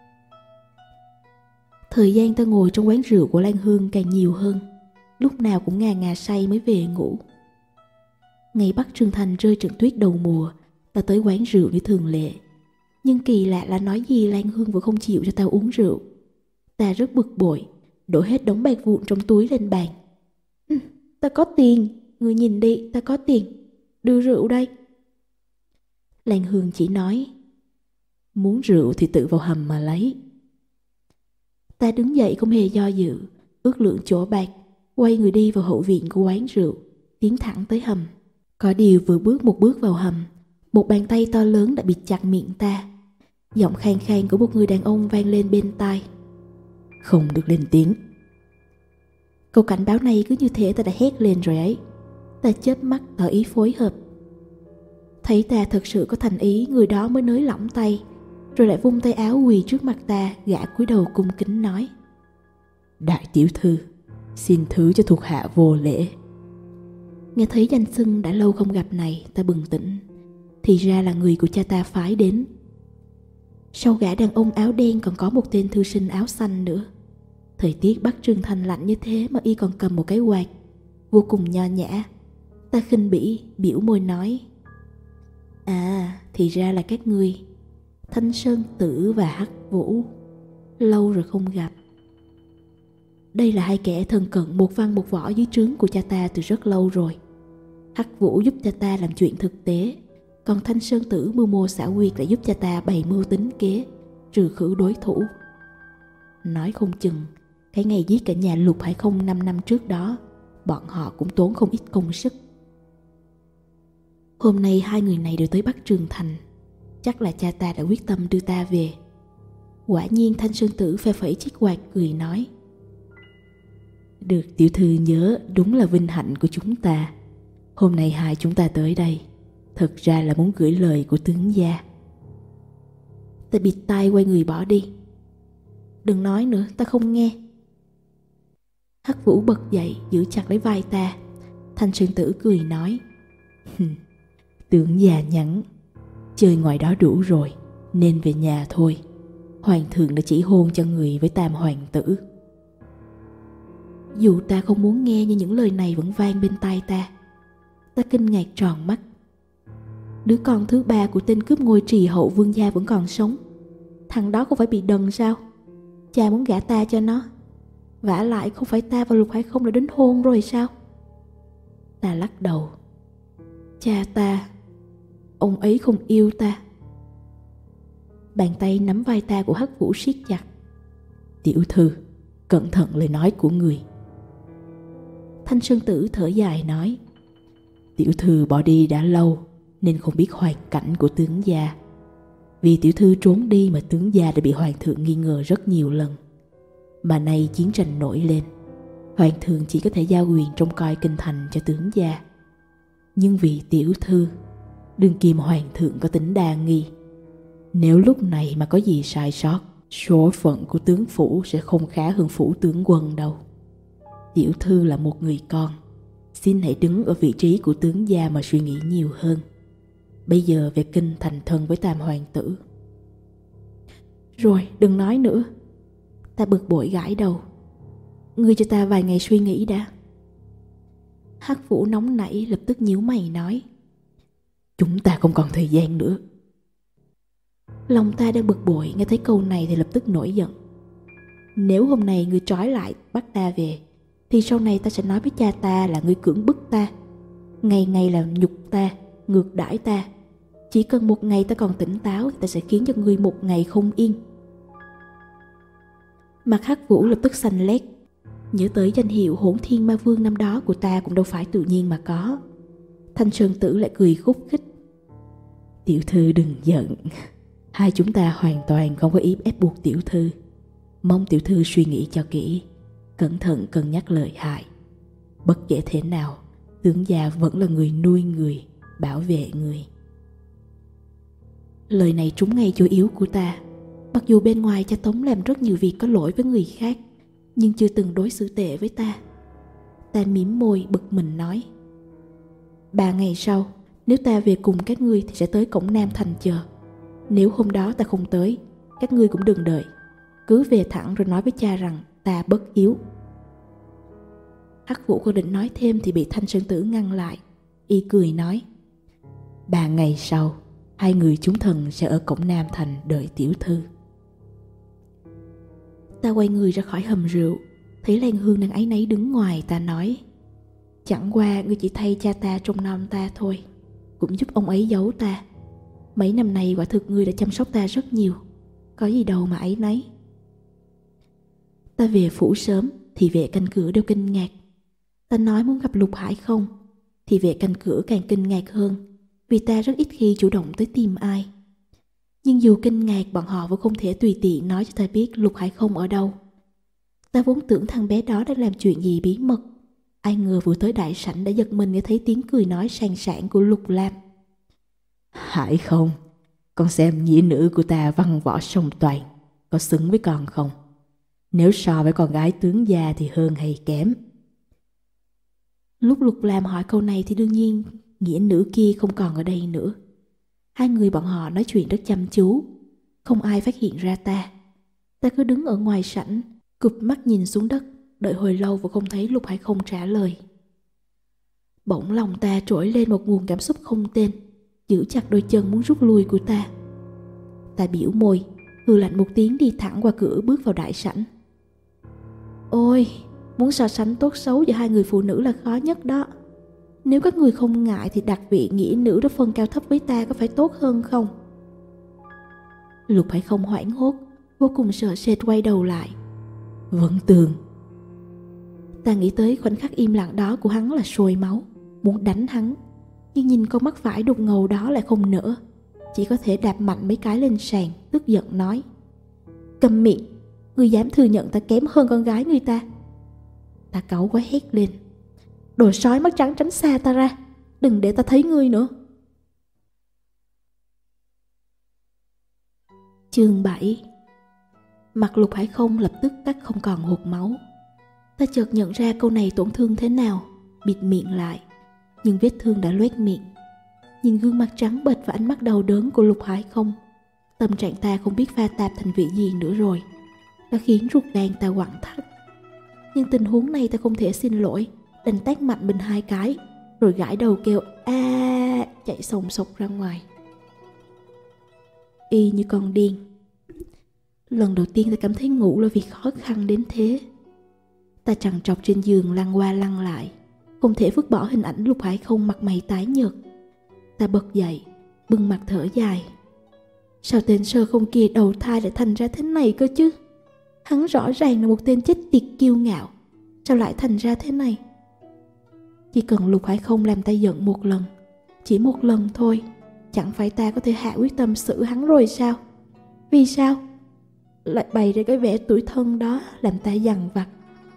Thời gian ta ngồi trong quán rượu của Lan Hương càng nhiều hơn, lúc nào cũng ngà ngà say mới về ngủ. Ngày Bắc Trường Thành rơi trận tuyết đầu mùa, ta tới quán rượu như thường lệ. Nhưng kỳ lạ là nói gì Lan Hương vẫn không chịu cho ta uống rượu. Ta rất bực bội, đổ hết đống bạc vụn trong túi lên bàn. Ừ, ta có tiền, người nhìn đi, ta có tiền, đưa rượu đây. Lan Hương chỉ nói: Muốn rượu thì tự vào hầm mà lấy. Ta đứng dậy không hề do dự, ước lượng chỗ bạc, quay người đi vào hậu viện của quán rượu, tiến thẳng tới hầm. Có điều vừa bước một bước vào hầm, một bàn tay to lớn đã bịt chặt miệng ta. Giọng khàn khàn của một người đàn ông vang lên bên tai: Không được lên tiếng. Câu cảnh báo này cứ như thế ta đã hét lên rồi ấy. Ta chớp mắt tỏ ý phối hợp. Thấy ta thật sự có thành ý, người đó mới nới lỏng tay, rồi lại vung tay áo quỳ trước mặt ta. Gã cúi đầu cung kính nói: Đại tiểu thư, xin thứ cho thuộc hạ vô lễ. Nghe thấy danh xưng đã lâu không gặp này, ta bừng tỉnh. Thì ra là người của cha ta phái đến. Sau gã đàn ông áo đen còn có một tên thư sinh áo xanh nữa. Thời tiết Bắc Trường Thành lạnh như thế mà y còn cầm một cái quạt, vô cùng nho nhã. Ta khinh bỉ, biểu môi nói: À, thì ra là các ngươi, Thanh Sơn Tử và Hắc Vũ. Lâu rồi không gặp. Đây là hai kẻ thân cận một văn một võ dưới trướng của cha ta từ rất lâu rồi. Hắc Vũ giúp cha ta làm chuyện thực tế, còn Thanh Sơn Tử mưu mô xảo quyệt lại giúp cha ta bày mưu tính kế, trừ khử đối thủ. Nói không chừng, cái ngày giết cả nhà Lục Hải Không năm năm trước đó, bọn họ cũng tốn không ít công sức. Hôm nay hai người này đều tới Bắc Trường Thành, chắc là cha ta đã quyết tâm đưa ta về. Quả nhiên Thanh Sơn Tử phe phẩy chiếc quạt cười nói: Được tiểu thư nhớ, đúng là vinh hạnh của chúng ta. Hôm nay hai chúng ta tới đây, thật ra là muốn gửi lời của tướng gia. Ta bịt tai quay người bỏ đi. Đừng nói nữa, ta không nghe. Hắc Vũ bật dậy giữ chặt lấy vai ta. Thanh Sơn Tử cười nói: Tướng già nhắn, chơi ngoài đó đủ rồi, nên về nhà thôi. Hoàng thượng đã chỉ hôn cho người với tam hoàng tử. Dù ta không muốn nghe, nhưng những lời này vẫn vang bên tai ta. Ta kinh ngạc tròn mắt. Đứa con thứ ba của tên cướp ngôi trì hậu vương gia vẫn còn sống. Thằng đó không phải bị đần sao? Cha muốn gả ta cho nó. Vả lại không phải ta và Lục Hải Không đã đến hôn rồi sao? Ta lắc đầu. Cha ta, ông ấy không yêu ta. Bàn tay nắm vai ta của Hắc Vũ siết chặt. Tiểu thư, cẩn thận lời nói của người. Thanh Sơn Tử thở dài nói: Tiểu thư bỏ đi đã lâu, nên không biết hoàn cảnh của tướng gia. Vì tiểu thư trốn đi mà tướng gia đã bị hoàng thượng nghi ngờ rất nhiều lần. Mà nay chiến tranh nổi lên, hoàng thượng chỉ có thể giao quyền trông coi kinh thành cho tướng gia. Nhưng vì tiểu thư, đương kim hoàng thượng có tính đa nghi. Nếu lúc này mà có gì sai sót, số phận của tướng phủ sẽ không khá hơn phủ tướng quân đâu. Tiểu thư là một người con, xin hãy đứng ở vị trí của tướng gia mà suy nghĩ nhiều hơn. Bây giờ về kinh thành thân với tam hoàng tử. Rồi, đừng nói nữa. Ta bực bội gãi đầu. Ngươi cho ta vài ngày suy nghĩ đã. Hắc Vũ nóng nảy lập tức nhíu mày nói: Chúng ta không còn thời gian nữa. Lòng ta đang bực bội, nghe thấy câu này thì lập tức nổi giận. Nếu hôm nay ngươi trói lại bắt ta về, thì sau này ta sẽ nói với cha ta là ngươi cưỡng bức ta, ngày ngày làm nhục ta, ngược đãi ta. Chỉ cần một ngày ta còn tỉnh táo thì ta sẽ khiến cho ngươi một ngày không yên. Mặt Hắc Vũ lập tức xanh lét. Nhớ tới danh hiệu Hỗn Thiên Ma Vương năm đó của ta cũng đâu phải tự nhiên mà có. Thanh Sơn Tử lại cười khúc khích: Tiểu thư đừng giận, hai chúng ta hoàn toàn không có ý ép buộc tiểu thư. Mong tiểu thư suy nghĩ cho kỹ, cẩn thận cân nhắc lợi hại. Bất kể thế nào, tướng gia vẫn là người nuôi người, bảo vệ người. Lời này trúng ngay chỗ yếu của ta. Mặc dù bên ngoài cha Tống làm rất nhiều việc có lỗi với người khác, nhưng chưa từng đối xử tệ với ta. Ta mím môi bực mình nói: Ba ngày sau, nếu ta về cùng các ngươi thì sẽ tới cổng Nam Thành chờ. Nếu hôm đó ta không tới, các ngươi cũng đừng đợi. Cứ về thẳng rồi nói với cha rằng ta bất hiếu. Hắc Vũ còn định nói thêm thì bị Thanh Sơn Tử ngăn lại. Y cười nói: Ba ngày sau, hai người chúng thần sẽ ở cổng Nam Thành đợi tiểu thư. Ta quay người ra khỏi hầm rượu, thấy Lan Hương đang áy náy đứng ngoài. Ta nói: Chẳng qua ngươi chỉ thay cha ta trông nom ta thôi, cũng giúp ông ấy giấu ta. Mấy năm nay quả thực ngươi đã chăm sóc ta rất nhiều, có gì đâu mà áy náy. Ta về phủ sớm thì vệ canh cửa đều kinh ngạc. Ta nói muốn gặp Lục Hải Không thì vệ canh cửa càng kinh ngạc hơn, vì ta rất ít khi chủ động tới tìm ai. Nhưng dù kinh ngạc, bọn họ vẫn không thể tùy tiện nói cho ta biết Lục Hải Không ở đâu. Ta vốn tưởng thằng bé đó đang làm chuyện gì bí mật, ai ngờ vừa tới đại sảnh đã giật mình nghe thấy tiếng cười nói sang sảng của Lục Lam. Hải Không, con xem nghĩa nữ của ta văn võ song toàn, có xứng với con không? Nếu so với con gái tướng gia thì hơn hay kém? Lúc Lục Lam hỏi câu này thì đương nhiên nghĩa nữ kia không còn ở đây nữa. Hai người bọn họ nói chuyện rất chăm chú, không ai phát hiện ra ta. Ta cứ đứng ở ngoài sảnh, cụp mắt nhìn xuống đất, đợi hồi lâu vẫn không thấy Lục Hải Không trả lời. Bỗng lòng ta trỗi lên một nguồn cảm xúc không tên, giữ chặt đôi chân muốn rút lui của ta. Ta biểu môi, hừ lạnh một tiếng đi thẳng qua cửa bước vào đại sảnh. Ôi, muốn so sánh tốt xấu giữa hai người phụ nữ là khó nhất đó. Nếu các người không ngại thì đặt vị nghĩa nữ đó phân cao thấp với ta có phải tốt hơn không? Lục Hải Không hoảng hốt, vô cùng sợ sệt quay đầu lại. Vẫn Tường. Ta nghĩ tới khoảnh khắc im lặng đó của hắn là sôi máu, muốn đánh hắn, nhưng nhìn con mắt phải đục ngầu đó lại không nỡ, chỉ có thể đạp mạnh mấy cái lên sàn, tức giận nói: Câm miệng, ngươi dám thừa nhận ta kém hơn con gái người ta? Ta cáu quá hét lên: Đồ sói mắt trắng, tránh xa ta ra, đừng để ta thấy ngươi nữa. Chương bảy. Mặt Lục Hải Không lập tức tắt không còn hột máu. Ta chợt nhận ra câu này tổn thương thế nào, bịt miệng lại, nhưng vết thương đã loét miệng. Nhìn gương mặt trắng bệch và ánh mắt đau đớn của Lục Hải Không, tâm trạng ta không biết pha tạp thành vị gì nữa rồi, đã khiến ruột gan ta quặn thắt. Nhưng tình huống này ta không thể xin lỗi, đành tát mạnh mình hai cái, rồi gãi đầu kêu a, chạy sồng sộc ra ngoài. Y như con điên. Lần đầu tiên ta cảm thấy ngủ là việc khó khăn đến thế. Ta trằn trọc trên giường lăn qua lăn lại, không thể vứt bỏ hình ảnh Lục Hải Không mặt mày tái nhợt. Ta bật dậy, bưng mặt thở dài. Sao tên sơ không kia đầu thai lại thành ra thế này cơ chứ? Hắn rõ ràng là một tên chết tiệt kiêu ngạo, sao lại thành ra thế này? Chỉ cần Lục Hải Không làm ta giận một lần, chỉ một lần thôi, chẳng phải ta có thể hạ quyết tâm xử hắn rồi sao? Vì sao lại bày ra cái vẻ tủi thân đó làm ta dằn vặt?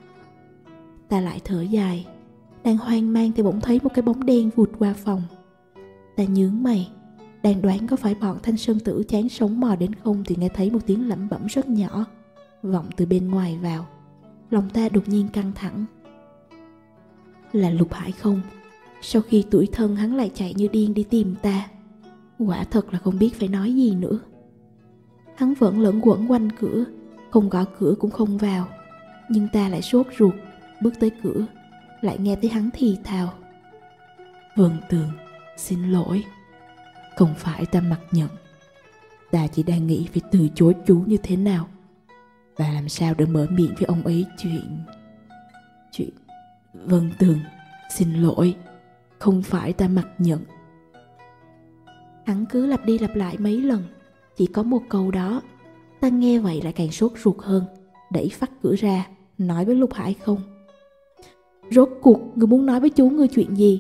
Ta lại thở dài, đang hoang mang thì bỗng thấy một cái bóng đen vụt qua phòng. Ta nhướng mày, đang đoán có phải bọn Thanh Sơn Tử chán sống mò đến không, thì nghe thấy một tiếng lẩm bẩm rất nhỏ vọng từ bên ngoài vào. Lòng ta đột nhiên căng thẳng. Là Lục Hải Không. Sau khi tủi thân hắn lại chạy như điên đi tìm ta. Quả thật là không biết phải nói gì nữa. Hắn vẫn lẫn quẩn quanh cửa, không gõ cửa cũng không vào. Nhưng ta lại sốt ruột, bước tới cửa, lại nghe thấy hắn thì thào: Vân Tường, xin lỗi, không phải ta mặc nhận. Ta chỉ đang nghĩ phải từ chối chú như thế nào, và làm sao để mở miệng với ông ấy chuyện... Chuyện... Vân Tường, xin lỗi, không phải ta mặc nhận. Hắn cứ lặp đi lặp lại mấy lần, chỉ có một câu đó. Ta nghe vậy lại càng sốt ruột hơn, đẩy phắt cửa ra, nói với Lục Hải Không: Rốt cuộc người muốn nói với chú ngươi chuyện gì?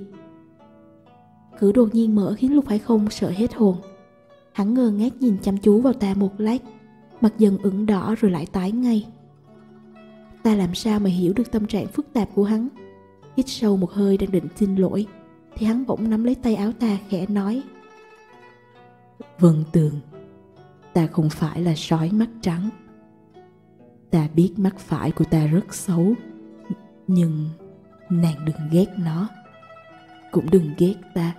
Cửa đột nhiên mở khiến Lục Hải Không sợ hết hồn. Hắn ngơ ngác nhìn chăm chú vào ta một lát, mặt dần ửng đỏ rồi lại tái ngay. Ta làm sao mà hiểu được tâm trạng phức tạp của hắn. Hít sâu một hơi đang định xin lỗi, thì hắn bỗng nắm lấy tay áo ta khẽ nói: Vân Tường, ta không phải là sói mắt trắng. Ta biết mắt phải của ta rất xấu, nhưng nàng đừng ghét nó, cũng đừng ghét ta.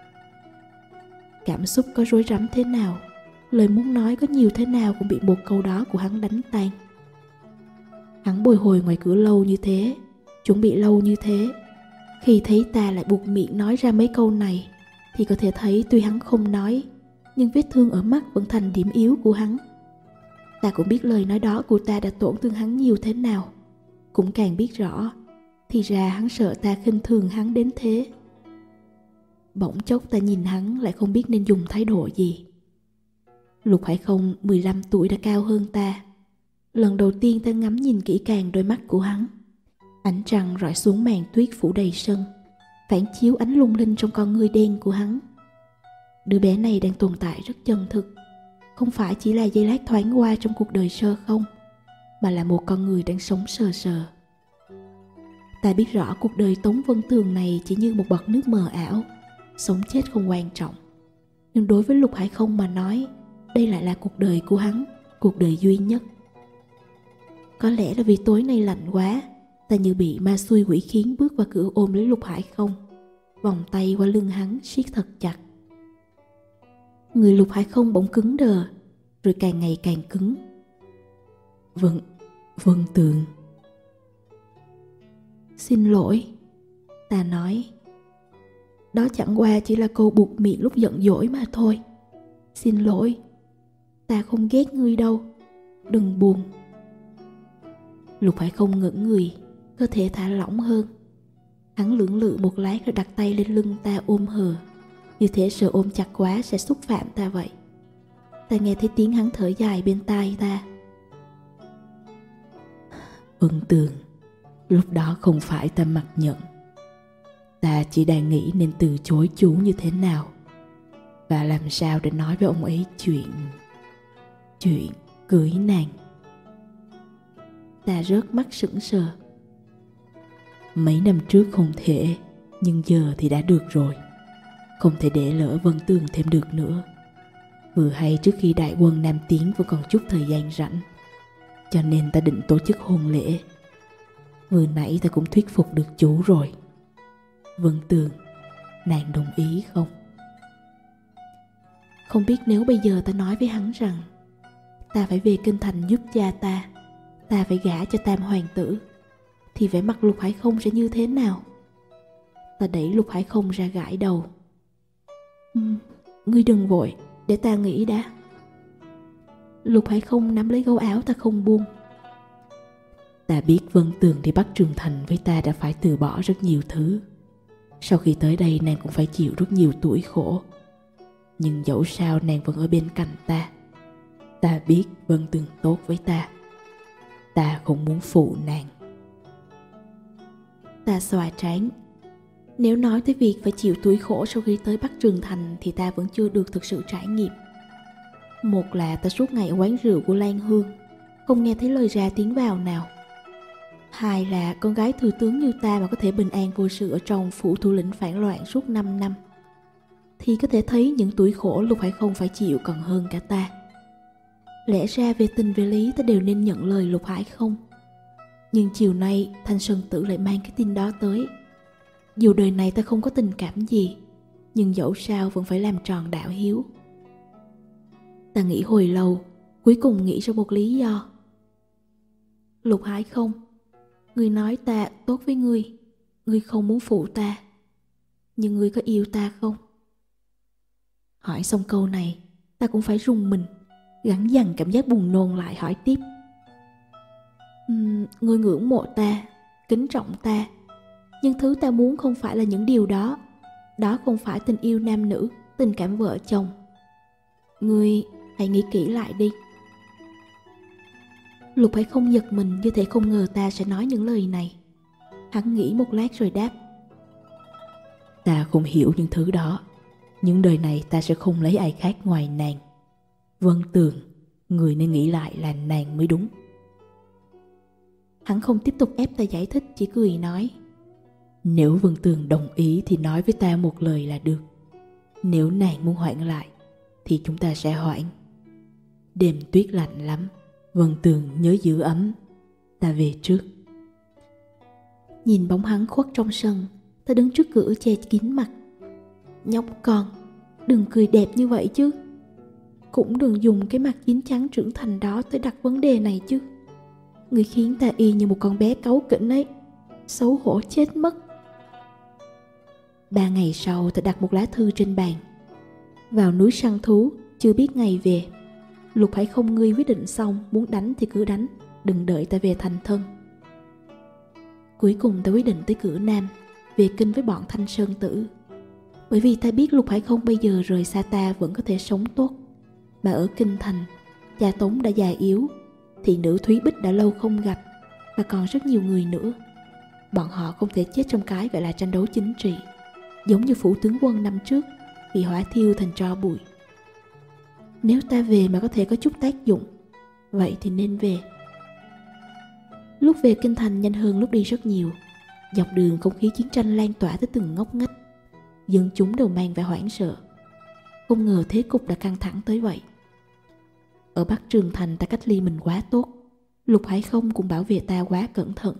Cảm xúc có rối rắm thế nào, lời muốn nói có nhiều thế nào cũng bị một câu đó của hắn đánh tan. Hắn bồi hồi ngoài cửa lâu như thế, chuẩn bị lâu như thế, khi thấy ta lại buộc miệng nói ra mấy câu này, thì có thể thấy tuy hắn không nói, nhưng vết thương ở mắt vẫn thành điểm yếu của hắn. Ta cũng biết lời nói đó của ta đã tổn thương hắn nhiều thế nào, cũng càng biết rõ thì ra hắn sợ ta khinh thường hắn đến thế. Bỗng chốc ta nhìn hắn lại không biết nên dùng thái độ gì. Lục Hải Không mười lăm tuổi đã cao hơn ta. Lần đầu tiên ta ngắm nhìn kỹ càng đôi mắt của hắn. Ánh trăng rọi xuống màn tuyết phủ đầy sân, phản chiếu ánh lung linh trong con ngươi đen của hắn. Đứa bé này đang tồn tại rất chân thực, không phải chỉ là giây lát thoáng qua trong cuộc đời sơ không, mà là một con người đang sống sờ sờ. Ta biết rõ cuộc đời Tống Vân Tường này chỉ như một bọt nước mờ ảo, sống chết không quan trọng. Nhưng đối với Lục Hải Không mà nói, đây lại là cuộc đời của hắn, cuộc đời duy nhất. Có lẽ là vì tối nay lạnh quá, ta như bị ma xui quỷ khiến bước qua cửa ôm lấy Lục Hải Không, vòng tay qua lưng hắn siết thật chặt. Người Lục Hải Không bỗng cứng đờ, rồi càng ngày càng cứng. Vân, Vân Tường. Xin lỗi, ta nói. Đó chẳng qua chỉ là câu buộc miệng lúc giận dỗi mà thôi. Xin lỗi, ta không ghét ngươi đâu, đừng buồn. Lục Hải không ngẩng người, cơ thể thả lỏng hơn. Hắn lưỡng lự một lát rồi đặt tay lên lưng ta ôm hờ, như thể sợ ôm chặt quá sẽ xúc phạm ta vậy. Ta nghe thấy tiếng hắn thở dài bên tai ta. Vân Tường, lúc đó không phải ta mặc nhận. Ta chỉ đang nghĩ nên từ chối chú như thế nào, và làm sao để nói với ông ấy chuyện Chuyện cưới nàng. Ta rớt mắt sững sờ. Mấy năm trước không thể, nhưng giờ thì đã được rồi. Không thể để lỡ Vân Tường thêm được nữa. Vừa hay trước khi đại quân Nam tiến vẫn còn chút thời gian rảnh, cho nên ta định tổ chức hôn lễ. Vừa nãy ta cũng thuyết phục được chú rồi. Vân Tường, nàng đồng ý không? Không biết nếu bây giờ ta nói với hắn rằng ta phải về kinh thành giúp cha ta, ta phải gả cho Tam hoàng tử, thì vẻ mặt Lục Hải Không sẽ như thế nào? Ta đẩy Lục Hải Không ra gãi đầu. Ừ, ngươi đừng vội, để ta nghĩ đã. Lục Hải Không nắm lấy gấu áo ta không buông. Ta biết Vân Tường đi Bắc Trường Thành với ta đã phải từ bỏ rất nhiều thứ. Sau khi tới đây nàng cũng phải chịu rất nhiều tủi khổ. Nhưng dẫu sao nàng vẫn ở bên cạnh ta. Ta biết Vân Tường tốt với ta. Ta không muốn phụ nàng. Ta xòa trán. Nếu nói tới việc phải chịu tủi khổ sau khi tới Bắc Trường Thành thì ta vẫn chưa được thực sự trải nghiệm. Một là ta suốt ngày ở quán rượu của Lan Hương, không nghe thấy lời ra tiếng vào nào. Hai là con gái thừa tướng như ta mà có thể bình an vô sự ở trong phủ thủ lĩnh phản loạn suốt năm năm, thì có thể thấy những tủi khổ Lục Hải Không phải chịu còn hơn cả ta. Lẽ ra về tình về lý ta đều nên nhận lời Lục Hải Không. Nhưng chiều nay Thanh Sơn Tử lại mang cái tin đó tới. Dù đời này ta không có tình cảm gì, nhưng dẫu sao vẫn phải làm tròn đạo hiếu. Ta nghĩ hồi lâu, cuối cùng nghĩ ra một lý do. Lục Hải Không, ngươi nói ta tốt với ngươi, ngươi không muốn phụ ta, nhưng ngươi có yêu ta không? Hỏi xong câu này, ta cũng phải rùng mình, gắn dằn cảm giác buồn nôn lại hỏi tiếp. Uhm, ngươi ngưỡng mộ ta, kính trọng ta, nhưng thứ ta muốn không phải là những điều đó. Đó không phải tình yêu nam nữ, tình cảm vợ chồng. Ngươi hãy nghĩ kỹ lại đi. Lục Hải Không giật mình, như thể không ngờ ta sẽ nói những lời này. Hắn nghĩ một lát rồi đáp. Ta không hiểu những thứ đó. Những đời này ta sẽ không lấy ai khác ngoài nàng. Vân Tường, người nên nghĩ lại là nàng mới đúng. Hắn không tiếp tục ép ta giải thích, chỉ cười nói. Nếu Vân Tường đồng ý thì nói với ta một lời là được. Nếu nàng muốn hoãn lại thì chúng ta sẽ hoãn. Đêm tuyết lạnh lắm, Vân Tường nhớ giữ ấm. Ta về trước. Nhìn bóng hắn khuất trong sân, ta đứng trước cửa che kín mặt. Nhóc con, đừng cười đẹp như vậy chứ. Cũng đừng dùng cái mặt chín chắn trưởng thành đó tới đặt vấn đề này chứ. Người khiến ta y như một con bé cáu kỉnh ấy. Xấu hổ chết mất. Ba ngày sau ta đặt một lá thư trên bàn. Vào núi săn thú, chưa biết ngày về. Lục Hải Không ngươi quyết định xong, muốn đánh thì cứ đánh, đừng đợi ta về thành thân. Cuối cùng ta quyết định tới cửa Nam, về kinh với bọn Thanh Sơn Tử. Bởi vì ta biết Lục Hải Không bây giờ rời xa ta vẫn có thể sống tốt. Mà ở kinh thành, cha Tống đã già yếu, thị nữ Thúy Bích đã lâu không gặp, và còn rất nhiều người nữa. Bọn họ không thể chết trong cái gọi là tranh đấu chính trị, giống như phủ tướng quân năm trước bị hỏa thiêu thành tro bụi. Nếu ta về mà có thể có chút tác dụng, vậy thì nên về. Lúc về kinh thành nhanh hơn lúc đi rất nhiều. Dọc đường không khí chiến tranh lan tỏa tới từng ngóc ngách. Dân chúng đều mang vẻ hoảng sợ. Không ngờ thế cục đã căng thẳng tới vậy. Ở Bắc Trường Thành ta cách ly mình quá tốt. Lục Hải Không cũng bảo vệ ta quá cẩn thận.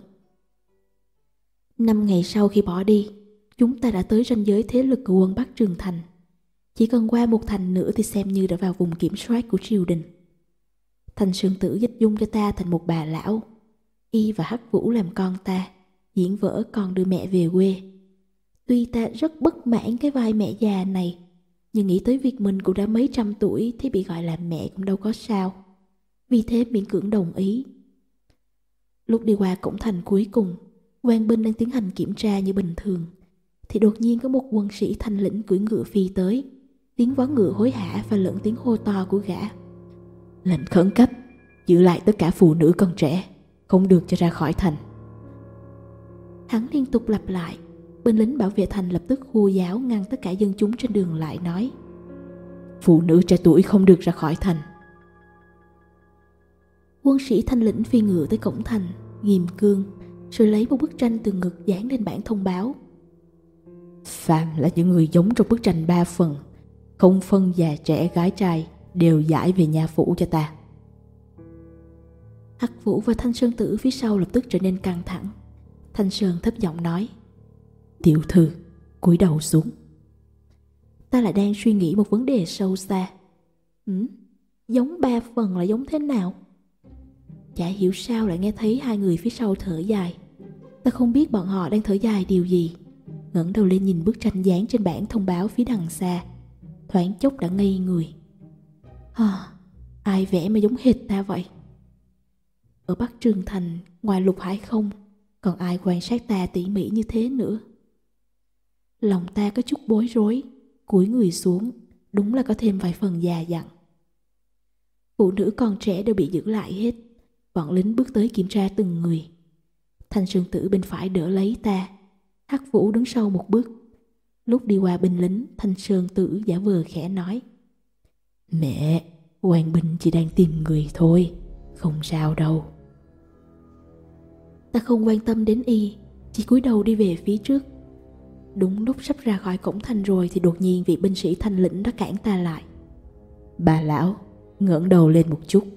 Năm ngày sau khi bỏ đi, chúng ta đã tới ranh giới thế lực của quân Bắc Trường Thành. Chỉ cần qua một thành nữa thì xem như đã vào vùng kiểm soát của triều đình. Thanh Sơn Tử dịch dung cho ta thành một bà lão. Y và Hắc Vũ làm con ta, diễn vở con đưa mẹ về quê. Tuy ta rất bất mãn cái vai mẹ già này, nhưng nghĩ tới việc mình cũng đã mấy trăm tuổi thì bị gọi là mẹ cũng đâu có sao. Vì thế miễn cưỡng đồng ý. Lúc đi qua cổng thành cuối cùng, quan binh đang tiến hành kiểm tra như bình thường, thì đột nhiên có một quân sĩ thanh lĩnh cưỡi ngựa phi tới. Tiếng vó ngựa hối hả và lẫn tiếng hô to của gã. Lệnh khẩn cấp, giữ lại tất cả phụ nữ con trẻ, không được cho ra khỏi thành. Hắn liên tục lặp lại. Binh lính bảo vệ thành lập tức hô giáo ngăn tất cả dân chúng trên đường lại, nói: phụ nữ trẻ tuổi không được ra khỏi thành. Quân sĩ thanh lĩnh phi ngựa tới cổng thành, ghim cương, rồi lấy một bức tranh từ ngực dán lên bảng thông báo: phàm là những người giống trong bức tranh ba phần, không phân già trẻ gái trai, đều giải về nhà phủ cho ta. Hắc Vũ và Thanh Sơn Tử phía sau lập tức trở nên căng thẳng. Thanh Sơn thấp giọng nói: tiểu thư, cúi đầu xuống. Ta lại đang suy nghĩ một vấn đề sâu xa. Ừ? Giống ba phần là giống thế nào? Chả hiểu sao lại nghe thấy hai người phía sau thở dài. Ta không biết bọn họ đang thở dài điều gì. Ngẩng đầu lên nhìn bức tranh dán trên bảng thông báo phía đằng xa, thoáng chốc đã ngây người. À, ai vẽ mà giống hệt ta vậy? Ở Bắc Trường Thành, ngoài Lục Hải không, còn ai quan sát ta tỉ mỉ như thế nữa? Lòng ta có chút bối rối, cúi người xuống, đúng là có thêm vài phần già dặn. Phụ nữ còn trẻ đều bị giữ lại hết. Bọn lính bước tới kiểm tra từng người. Thanh Sơn Tử bên phải đỡ lấy ta, Hắc Vũ đứng sau một bước. Lúc đi qua binh lính, Thanh Sơn Tử giả vờ khẽ nói: mẹ, quan binh chỉ đang tìm người thôi, không sao đâu. Ta không quan tâm đến y, chỉ cúi đầu đi về phía trước. Đúng lúc sắp ra khỏi cổng thành rồi thì đột nhiên vị binh sĩ thanh lĩnh đã cản ta lại. Bà lão, ngẩng đầu lên một chút.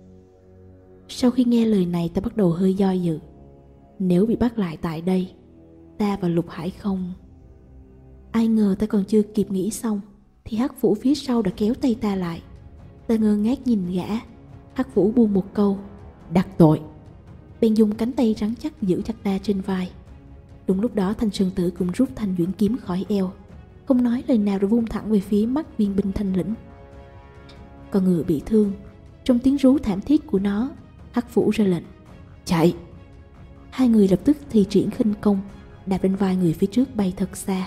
Sau khi nghe lời này, ta bắt đầu hơi do dự. Nếu bị bắt lại tại đây, ta và Lục Hải không... Ai ngờ ta còn chưa kịp nghĩ xong thì Hắc Vũ phía sau đã kéo tay ta lại. Ta ngơ ngác nhìn gã. Hắc Vũ buông một câu: đắc tội. Bèn dùng cánh tay rắn chắc giữ chặt ta trên vai. Đúng lúc đó Thanh Sơn Tử cũng rút thanh nhuyễn kiếm khỏi eo, không nói lời nào rồi vung thẳng về phía mắt viên binh thanh lĩnh. Con ngựa bị thương, trong tiếng rú thảm thiết của nó, Hắc Vũ ra lệnh: chạy. Hai người lập tức thi triển khinh công, đạp lên vai người phía trước bay thật xa.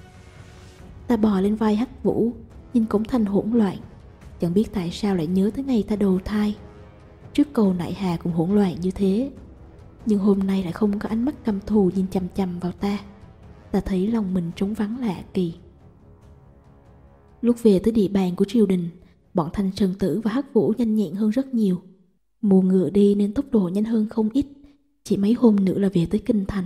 Ta bò lên vai Hắc Vũ, nhìn cổng thành hỗn loạn. Chẳng biết tại sao lại nhớ tới ngày ta đầu thai. Trước cầu Nại Hà cũng hỗn loạn như thế, nhưng hôm nay lại không có ánh mắt căm thù nhìn chằm chằm vào ta. Ta thấy lòng mình trống vắng lạ kỳ. Lúc về tới địa bàn của triều đình, bọn Thanh Sơn Tử và Hắc Vũ nhanh nhẹn hơn rất nhiều. Mua ngựa đi nên tốc độ nhanh hơn không ít. Chỉ mấy hôm nữa là về tới kinh thành.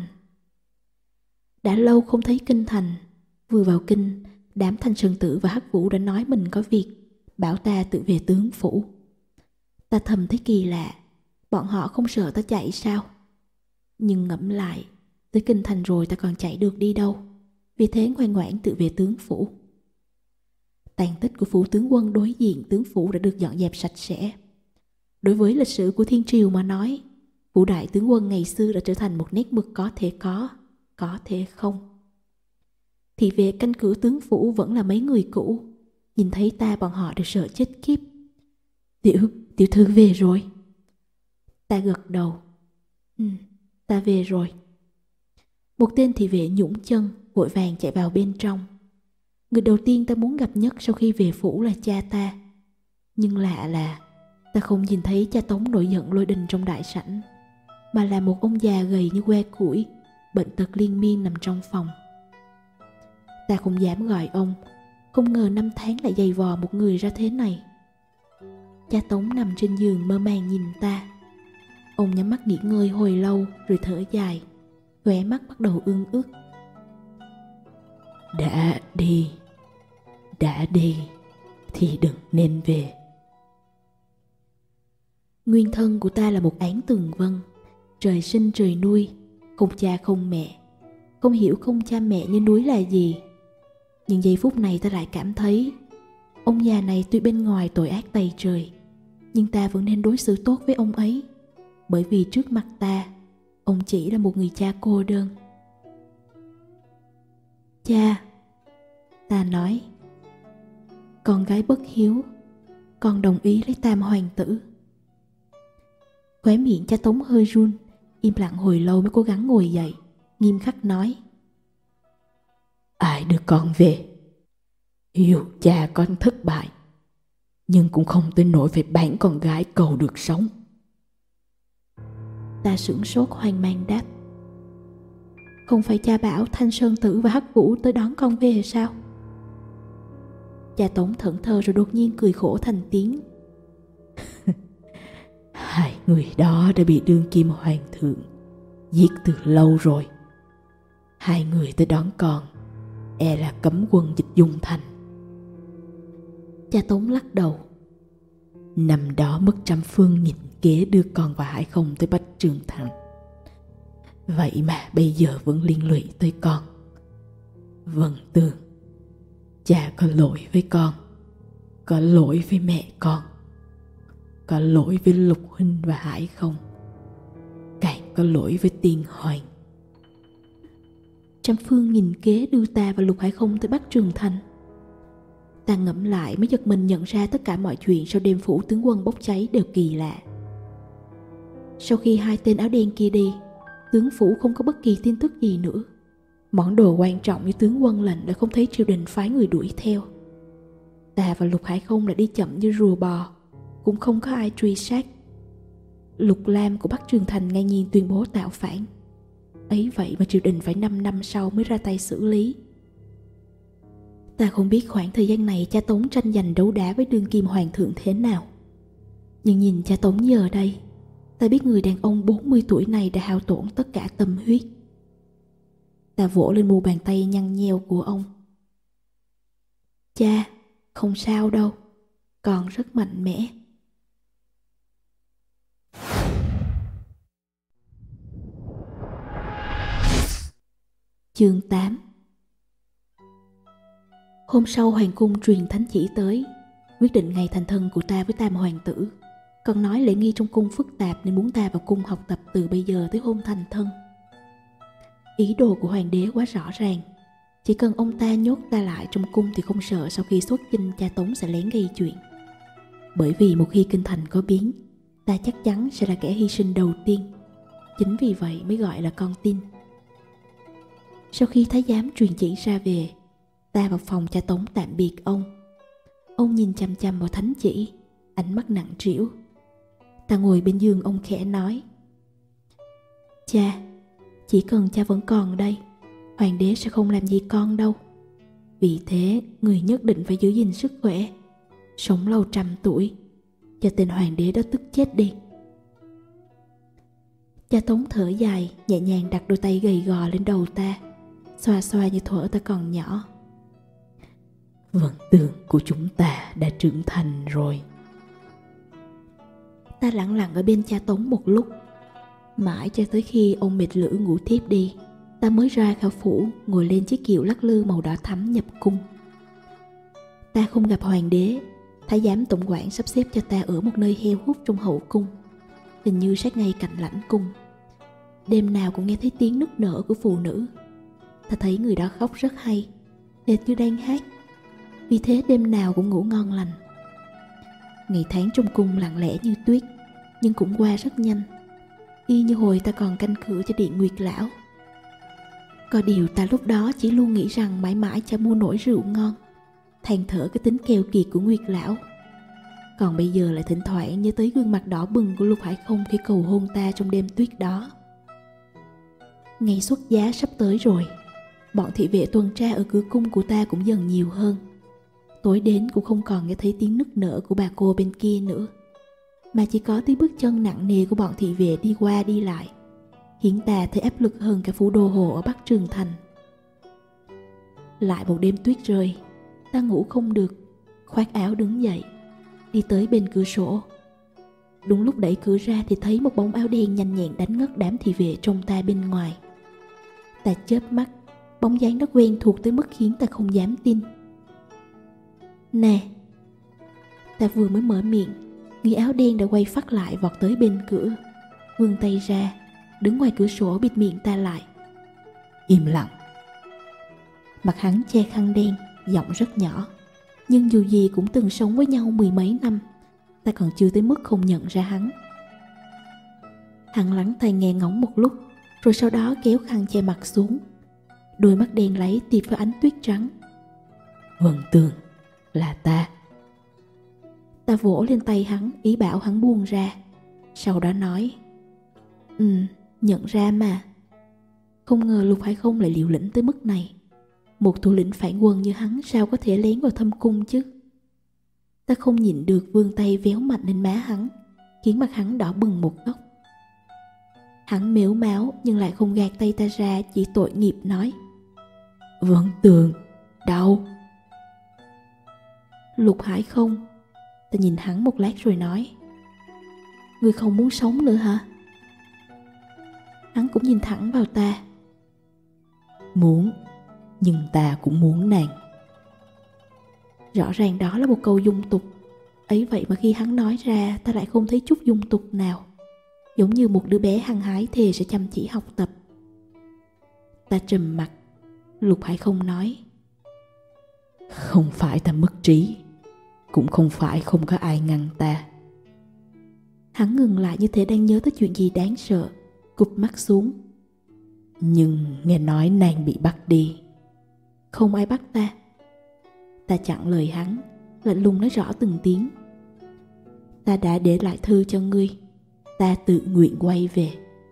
Đã lâu không thấy kinh thành. Vừa vào kinh, đám Thanh Sơn Tử và Hắc Vũ đã nói mình có việc, bảo ta tự về tướng phủ. Ta thầm thấy kỳ lạ, bọn họ không sợ ta chạy sao? Nhưng ngẫm lại, tới kinh thành rồi ta còn chạy được đi đâu. Vì thế ngoan ngoãn tự về tướng phủ. Tàn tích của phủ tướng quân đối diện tướng phủ đã được dọn dẹp sạch sẽ. Đối với lịch sử của thiên triều mà nói, phủ đại tướng quân ngày xưa đã trở thành một nét mực có thể có, có thể không. Thì về canh cửa tướng phủ vẫn là mấy người cũ. Nhìn thấy ta bọn họ đều sợ chết khiếp. Tiểu, tiểu thư về rồi. Ta gật đầu. Ừ, ta về rồi. Một tên thị vệ nhũng chân, vội vàng chạy vào bên trong. Người đầu tiên ta muốn gặp nhất sau khi về phủ là cha ta. Nhưng lạ là ta không nhìn thấy cha Tống nổi giận lôi đình trong đại sảnh, mà là một ông già gầy như que củi, bệnh tật liên miên nằm trong phòng. Ta không dám gọi ông, không ngờ năm tháng lại dày vò một người ra thế này. Cha Tống nằm trên giường mơ màng nhìn ta. Ông nhắm mắt nghỉ ngơi hồi lâu rồi thở dài, khóe mắt bắt đầu ương ướt. Đã đi, đã đi thì đừng nên về. Nguyên thân của ta là một án tường vân, trời sinh trời nuôi, không cha không mẹ, không hiểu không cha mẹ như núi là gì. Nhưng giây phút này ta lại cảm thấy ông già này tuy bên ngoài tội ác tày trời, nhưng ta vẫn nên đối xử tốt với ông ấy, bởi vì trước mặt ta, ông chỉ là một người cha cô đơn. Cha, ta nói, con gái bất hiếu, con đồng ý lấy tam hoàng tử. Khóe miệng cha Tống hơi run, im lặng hồi lâu mới cố gắng ngồi dậy, nghiêm khắc nói. Ai đưa con về? Dù cha con thất bại, nhưng cũng không tới nỗi phải bán con gái cầu được sống. Ta sửng sốt hoang mang đáp. Không phải cha bảo Thanh Sơn Tử và Hắc Vũ tới đón con về sao? Cha Tống thẫn thờ rồi đột nhiên cười khổ thành tiếng. Hai người đó đã bị đương kim hoàng thượng giết từ lâu rồi. Hai người tới đón con e là cấm quân Dịch Dung Thành. Cha Tống lắc đầu. Năm đó mất trăm phương nghìn kế đưa con và Hải Không tới Bách Trường Thành. Vậy mà bây giờ vẫn liên lụy tới con. Vân Tường, cha có lỗi với con, có lỗi với mẹ con, có lỗi với Lục Huynh và Hải Không, càng có lỗi với Tiên Hoàng. Trăm phương nghìn kế đưa ta và Lục Hải Không tới Bắc Trường Thành. Ta ngẫm lại mới giật mình nhận ra tất cả mọi chuyện sau đêm phủ tướng quân bốc cháy đều kỳ lạ. Sau khi hai tên áo đen kia đi, tướng phủ không có bất kỳ tin tức gì nữa. Món đồ quan trọng như tướng quân lệnh đã không thấy triều đình phái người đuổi theo. Ta và Lục Hải Không lại đi chậm như rùa bò, cũng không có ai truy sát. Lục Lam của Bắc Trường Thành ngang nhiên tuyên bố tạo phản. Ấy vậy mà triều đình phải năm năm sau mới ra tay xử lý. Ta không biết khoảng thời gian này cha Tống tranh giành đấu đá với đương kim hoàng thượng thế nào. Nhưng nhìn cha Tống giờ đây, ta biết người đàn ông bốn mươi tuổi này đã hao tổn tất cả tâm huyết. Ta vỗ lên mu bàn tay nhăn nheo của ông. Cha, không sao đâu, con rất mạnh mẽ. Chương tám. Hôm sau hoàng cung truyền thánh chỉ tới, quyết định ngày thành thân của ta với tam hoàng tử. Còn nói lễ nghi trong cung phức tạp nên muốn ta vào cung học tập từ bây giờ tới hôm thành thân. Ý đồ của hoàng đế quá rõ ràng. Chỉ cần ông ta nhốt ta lại trong cung thì không sợ sau khi xuất chinh cha Tống sẽ lén gây chuyện. Bởi vì một khi kinh thành có biến, ta chắc chắn sẽ là kẻ hy sinh đầu tiên. Chính vì vậy mới gọi là con tin. Sau khi thái giám truyền chỉ ra về, ta vào phòng cha Tống tạm biệt ông. Ông nhìn chằm chằm vào thánh chỉ, ánh mắt nặng trĩu. Ta ngồi bên giường ông khẽ nói. Cha, chỉ cần cha vẫn còn đây, hoàng đế sẽ không làm gì con đâu. Vì thế, người nhất định phải giữ gìn sức khỏe, sống lâu trăm tuổi, cho tên hoàng đế đó tức chết đi. Cha Tống thở dài, nhẹ nhàng đặt đôi tay gầy gò lên đầu ta, xoa xoa như thuở ta còn nhỏ. Vân Tường của chúng ta đã trưởng thành rồi. Ta lặng lặng ở bên cha Tống một lúc, mãi cho tới khi ông mệt lử ngủ thiếp đi, ta mới ra khỏi phủ, ngồi lên chiếc kiệu lắc lư màu đỏ thắm nhập cung. Ta không gặp hoàng đế. Thái giám tổng quản sắp xếp cho ta ở một nơi heo hút trong hậu cung, hình như sát ngay cạnh lãnh cung. Đêm nào cũng nghe thấy tiếng nức nở của phụ nữ. Ta thấy người đó khóc rất hay, hệt như đang hát. Vì thế đêm nào cũng ngủ ngon lành. Ngày tháng trong cung lặng lẽ như tuyết, nhưng cũng qua rất nhanh, y như hồi ta còn canh cửa cho điện Nguyệt lão. Có điều ta lúc đó chỉ luôn nghĩ rằng mãi mãi cha mua nổi rượu ngon, than thở cái tính keo kiệt của Nguyệt lão. Còn bây giờ lại thỉnh thoảng nhớ tới gương mặt đỏ bừng của Lục Hải Không khi cầu hôn ta trong đêm tuyết đó. Ngày xuất giá sắp tới rồi. Bọn thị vệ tuần tra ở cửa cung của ta cũng dần nhiều hơn. Tối đến cũng không còn nghe thấy tiếng nức nở của bà cô bên kia nữa, mà chỉ có tiếng bước chân nặng nề của bọn thị vệ đi qua đi lại, khiến ta thấy áp lực hơn cả phủ đô hồ ở Bắc Trường Thành. Lại một đêm tuyết rơi, ta ngủ không được, khoác áo đứng dậy, đi tới bên cửa sổ. Đúng lúc đẩy cửa ra thì thấy một bóng áo đen nhanh nhẹn đánh ngất đám thị vệ trong ta bên ngoài. Ta chớp mắt, bóng dáng đó quen thuộc tới mức khiến ta không dám tin. Nè! Ta vừa mới mở miệng, người áo đen đã quay phắt lại vọt tới bên cửa, vươn tay ra, đứng ngoài cửa sổ bịt miệng ta lại. Im lặng! Mặt hắn che khăn đen, giọng rất nhỏ. Nhưng dù gì cũng từng sống với nhau mười mấy năm, ta còn chưa tới mức không nhận ra hắn. Hắn lắng tai nghe ngóng một lúc, rồi sau đó kéo khăn che mặt xuống. Đôi mắt đen láy tiếp với ánh tuyết trắng. Vân Tường, là ta. Ta vỗ lên tay hắn, ý bảo hắn buông ra. Sau đó nói, Ừ, nhận ra mà. Không ngờ Lục Hải Không lại liều lĩnh tới mức này. Một thủ lĩnh phản quân như hắn sao có thể lén vào thâm cung chứ? Ta không nhịn được vươn tay véo mạnh lên má hắn, khiến mặt hắn đỏ bừng một góc. Hắn mếu máo nhưng lại không gạt tay ta ra, chỉ tội nghiệp nói, Vân Tường, đau. Lục Hải Không. Ta nhìn hắn một lát rồi nói, Ngươi không muốn sống nữa hả? Hắn cũng nhìn thẳng vào ta. Muốn, nhưng ta cũng muốn nàng. Rõ ràng đó là một câu dung tục. Ấy vậy mà khi hắn nói ra, ta lại không thấy chút dung tục nào. Giống như một đứa bé hăng hái thề sẽ chăm chỉ học tập. Ta trầm mặt. Lục Hải Không nói, Không phải ta mất trí, cũng không phải không có ai ngăn ta. Hắn ngừng lại như thể đang nhớ tới chuyện gì đáng sợ, cụp mắt xuống. Nhưng nghe nói nàng bị bắt đi. Không ai bắt ta. Ta chặn lời hắn, lạnh lùng nói rõ từng tiếng. Ta đã để lại thư cho ngươi. Ta tự nguyện quay về.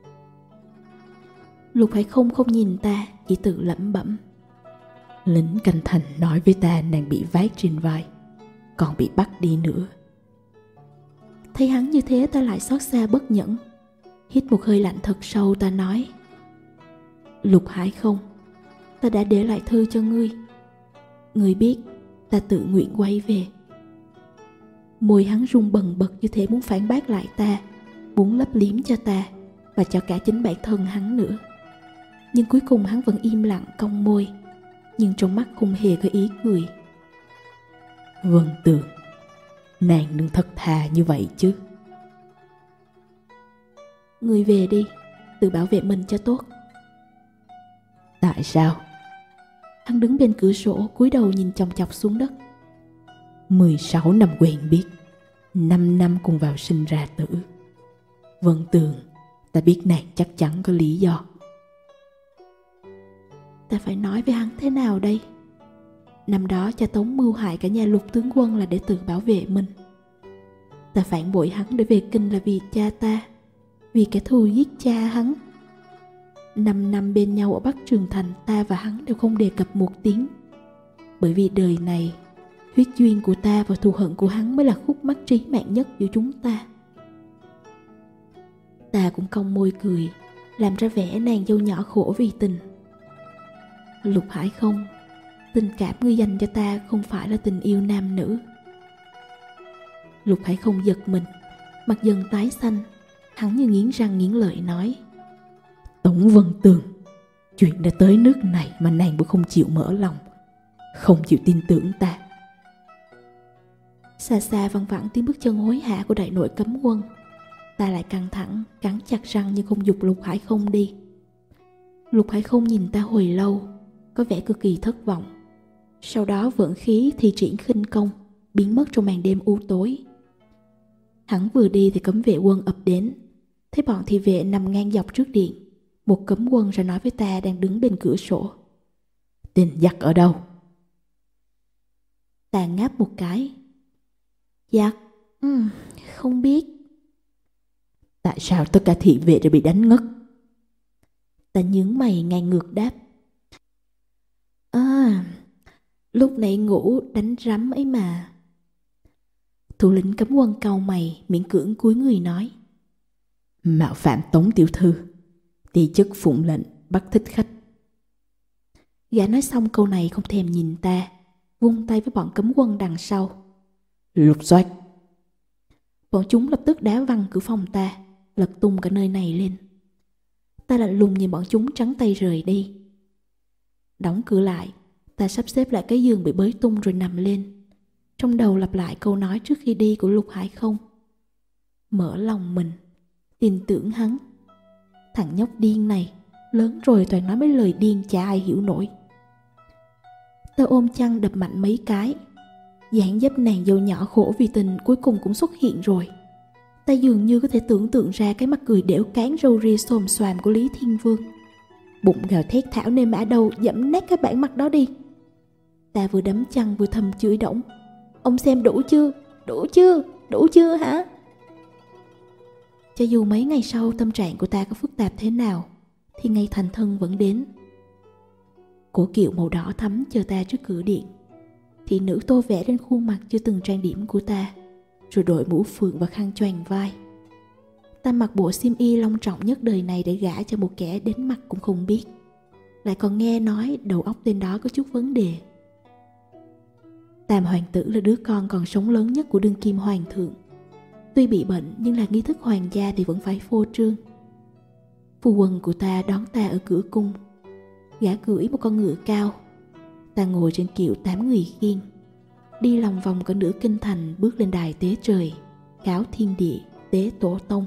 Lục Hải Không không nhìn ta, chỉ tự lẩm bẩm. Lính canh thành nói với ta nàng bị vác trên vai, còn bị bắt đi nữa. Thấy hắn như thế ta lại xót xa bất nhẫn. Hít một hơi lạnh thật sâu, ta nói, Lục Hải Không, ta đã để lại thư cho ngươi. Ngươi biết ta tự nguyện quay về. Môi hắn run bần bật như thể muốn phản bác lại ta, muốn lấp liếm cho ta và cho cả chính bản thân hắn nữa. Nhưng cuối cùng hắn vẫn im lặng cong môi, nhưng trong mắt không hề có ý cười. Vân Tường, nàng đừng thật thà như vậy chứ. Ngươi về đi, tự bảo vệ mình cho tốt. Tại sao? Hắn đứng bên cửa sổ cúi đầu nhìn chòng chọc xuống đất. mười sáu năm quen biết, năm năm cùng vào sinh ra tử. Vân Tường, ta biết nàng chắc chắn có lý do. Ta phải nói với hắn thế nào đây? Năm đó cha Tống mưu hại cả nhà Lục tướng quân là để tự bảo vệ mình. Ta phản bội hắn để về kinh là vì cha ta, vì kẻ thù giết cha hắn. Năm năm bên nhau ở Bắc Trường Thành, ta và hắn đều không đề cập một tiếng. Bởi vì đời này, huyết duyên của ta và thù hận của hắn mới là khúc mắc trí mạng nhất giữa chúng ta. Ta cũng cong môi cười, làm ra vẻ nàng dâu nhỏ khổ vì tình. Lục Hải Không, tình cảm ngươi dành cho ta không phải là tình yêu nam nữ. Lục Hải Không giật mình, mặt dần tái xanh. Hắn như nghiến răng nghiến lợi nói, Tống Vân Tường, chuyện đã tới nước này mà nàng vẫn không chịu mở lòng, không chịu tin tưởng ta. Xa xa văng vẳng tiếng bước chân hối hả của đại nội cấm quân. Ta lại căng thẳng, cắn chặt răng nhưng không giục Lục Hải Không đi. Lục Hải Không nhìn ta hồi lâu, có vẻ cực kỳ thất vọng. Sau đó vận khí thi triển khinh công, biến mất trong màn đêm u tối. Hắn vừa đi thì cấm vệ quân ập đến. Thấy bọn thị vệ nằm ngang dọc trước điện, một cấm quân ra nói với ta đang đứng bên cửa sổ, Tên giặc ở đâu? Ta ngáp một cái. Giặc? Ừ, không biết. Tại sao tất cả thị vệ đều bị đánh ngất? Ta nhướng mày ngang ngược đáp, À, lúc nãy ngủ đánh rắm ấy mà. Thủ lĩnh cấm quân cau mày, miễn cưỡng cúi người nói, Mạo phạm Tống tiểu thư, ti chức phụng lệnh bắt thích khách. Gã nói xong câu này không thèm nhìn ta, vung tay với bọn cấm quân đằng sau. Lục soát. Bọn chúng lập tức đá văng cửa phòng ta, lật tung cả nơi này lên. Ta lạnh lùng nhìn bọn chúng trắng tay rời đi. Đóng cửa lại, ta sắp xếp lại cái giường bị bới tung rồi nằm lên. Trong đầu lặp lại câu nói trước khi đi của Lục Hải Không. Mở lòng mình, tin tưởng hắn. Thằng nhóc điên này, lớn rồi toàn nói mấy lời điên chả ai hiểu nổi. Ta ôm chăn đập mạnh mấy cái. Dáng dấp nàng dâu nhỏ khổ vì tình cuối cùng cũng xuất hiện rồi. Ta dường như có thể tưởng tượng ra cái mặt cười đểu cán râu ria xồm xoàm của Lý Thiên Vương. Bụng gào thét thảo nê mã đầu, dẫm nát cái bản mặt đó đi. Ta vừa đấm chăn vừa thầm chửi đổng. Ông xem đủ chưa? Đủ chưa? Đủ chưa hả? Cho dù mấy ngày sau tâm trạng của ta có phức tạp thế nào, thì ngày thành thân vẫn đến. Cổ kiệu màu đỏ thắm chờ ta trước cửa điện. Thị nữ tô vẽ lên khuôn mặt chưa từng trang điểm của ta, rồi đội mũ phượng và khăn choàng vai. Ta mặc bộ xiêm y long trọng nhất đời này để gả cho một kẻ đến mặt cũng không biết, lại còn nghe nói đầu óc tên đó có chút vấn đề. Tam hoàng tử là đứa con còn sống lớn nhất của đương kim hoàng thượng. Tuy bị bệnh nhưng là nghi thức hoàng gia thì vẫn phải phô trương. Phu quân của ta đón ta ở cửa cung. Gã cưỡi một con ngựa cao. Ta ngồi trên kiệu tám người khiêng, đi lòng vòng cả nửa kinh thành, bước lên đài tế trời, cáo thiên địa, tế tổ tông.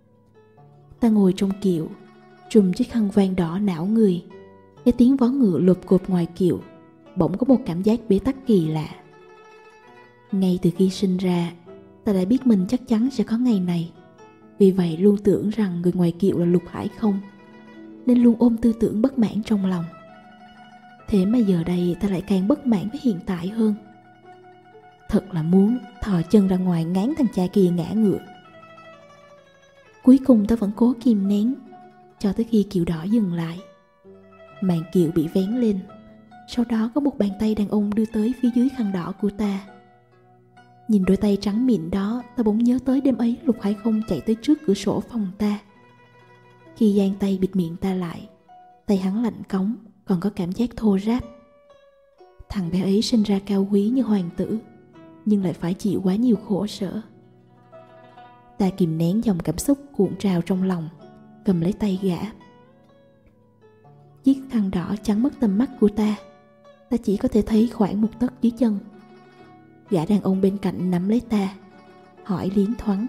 Ta ngồi trong kiệu, trùm chiếc khăn voan đỏ não người. Nghe tiếng vó ngựa lộp cộp ngoài kiệu, bỗng có một cảm giác bế tắc kỳ lạ. Ngay từ khi sinh ra, ta đã biết mình chắc chắn sẽ có ngày này. Vì vậy luôn tưởng rằng người ngoài kiệu là Lục Hải Không, nên luôn ôm tư tưởng bất mãn trong lòng. Thế mà giờ đây ta lại càng bất mãn với hiện tại hơn. Thật là muốn thò chân ra ngoài ngán thằng cha kia ngã ngựa. Cuối cùng ta vẫn cố kìm nén, cho tới khi kiệu đỏ dừng lại. Màn kiệu bị vén lên, sau đó có một bàn tay đàn ông đưa tới phía dưới khăn đỏ của ta. Nhìn đôi tay trắng mịn đó, ta bỗng nhớ tới đêm ấy Lục Hải Không chạy tới trước cửa sổ phòng ta. Khi giang tay bịt miệng ta lại, tay hắn lạnh cống, còn có cảm giác thô ráp. Thằng bé ấy sinh ra cao quý như hoàng tử, nhưng lại phải chịu quá nhiều khổ sở. Ta kìm nén dòng cảm xúc cuộn trào trong lòng, cầm lấy tay gã. Chiếc khăn đỏ chắn mất tầm mắt của ta, ta chỉ có thể thấy khoảng một tấc dưới chân. Gã đàn ông bên cạnh nắm lấy ta, hỏi liến thoáng: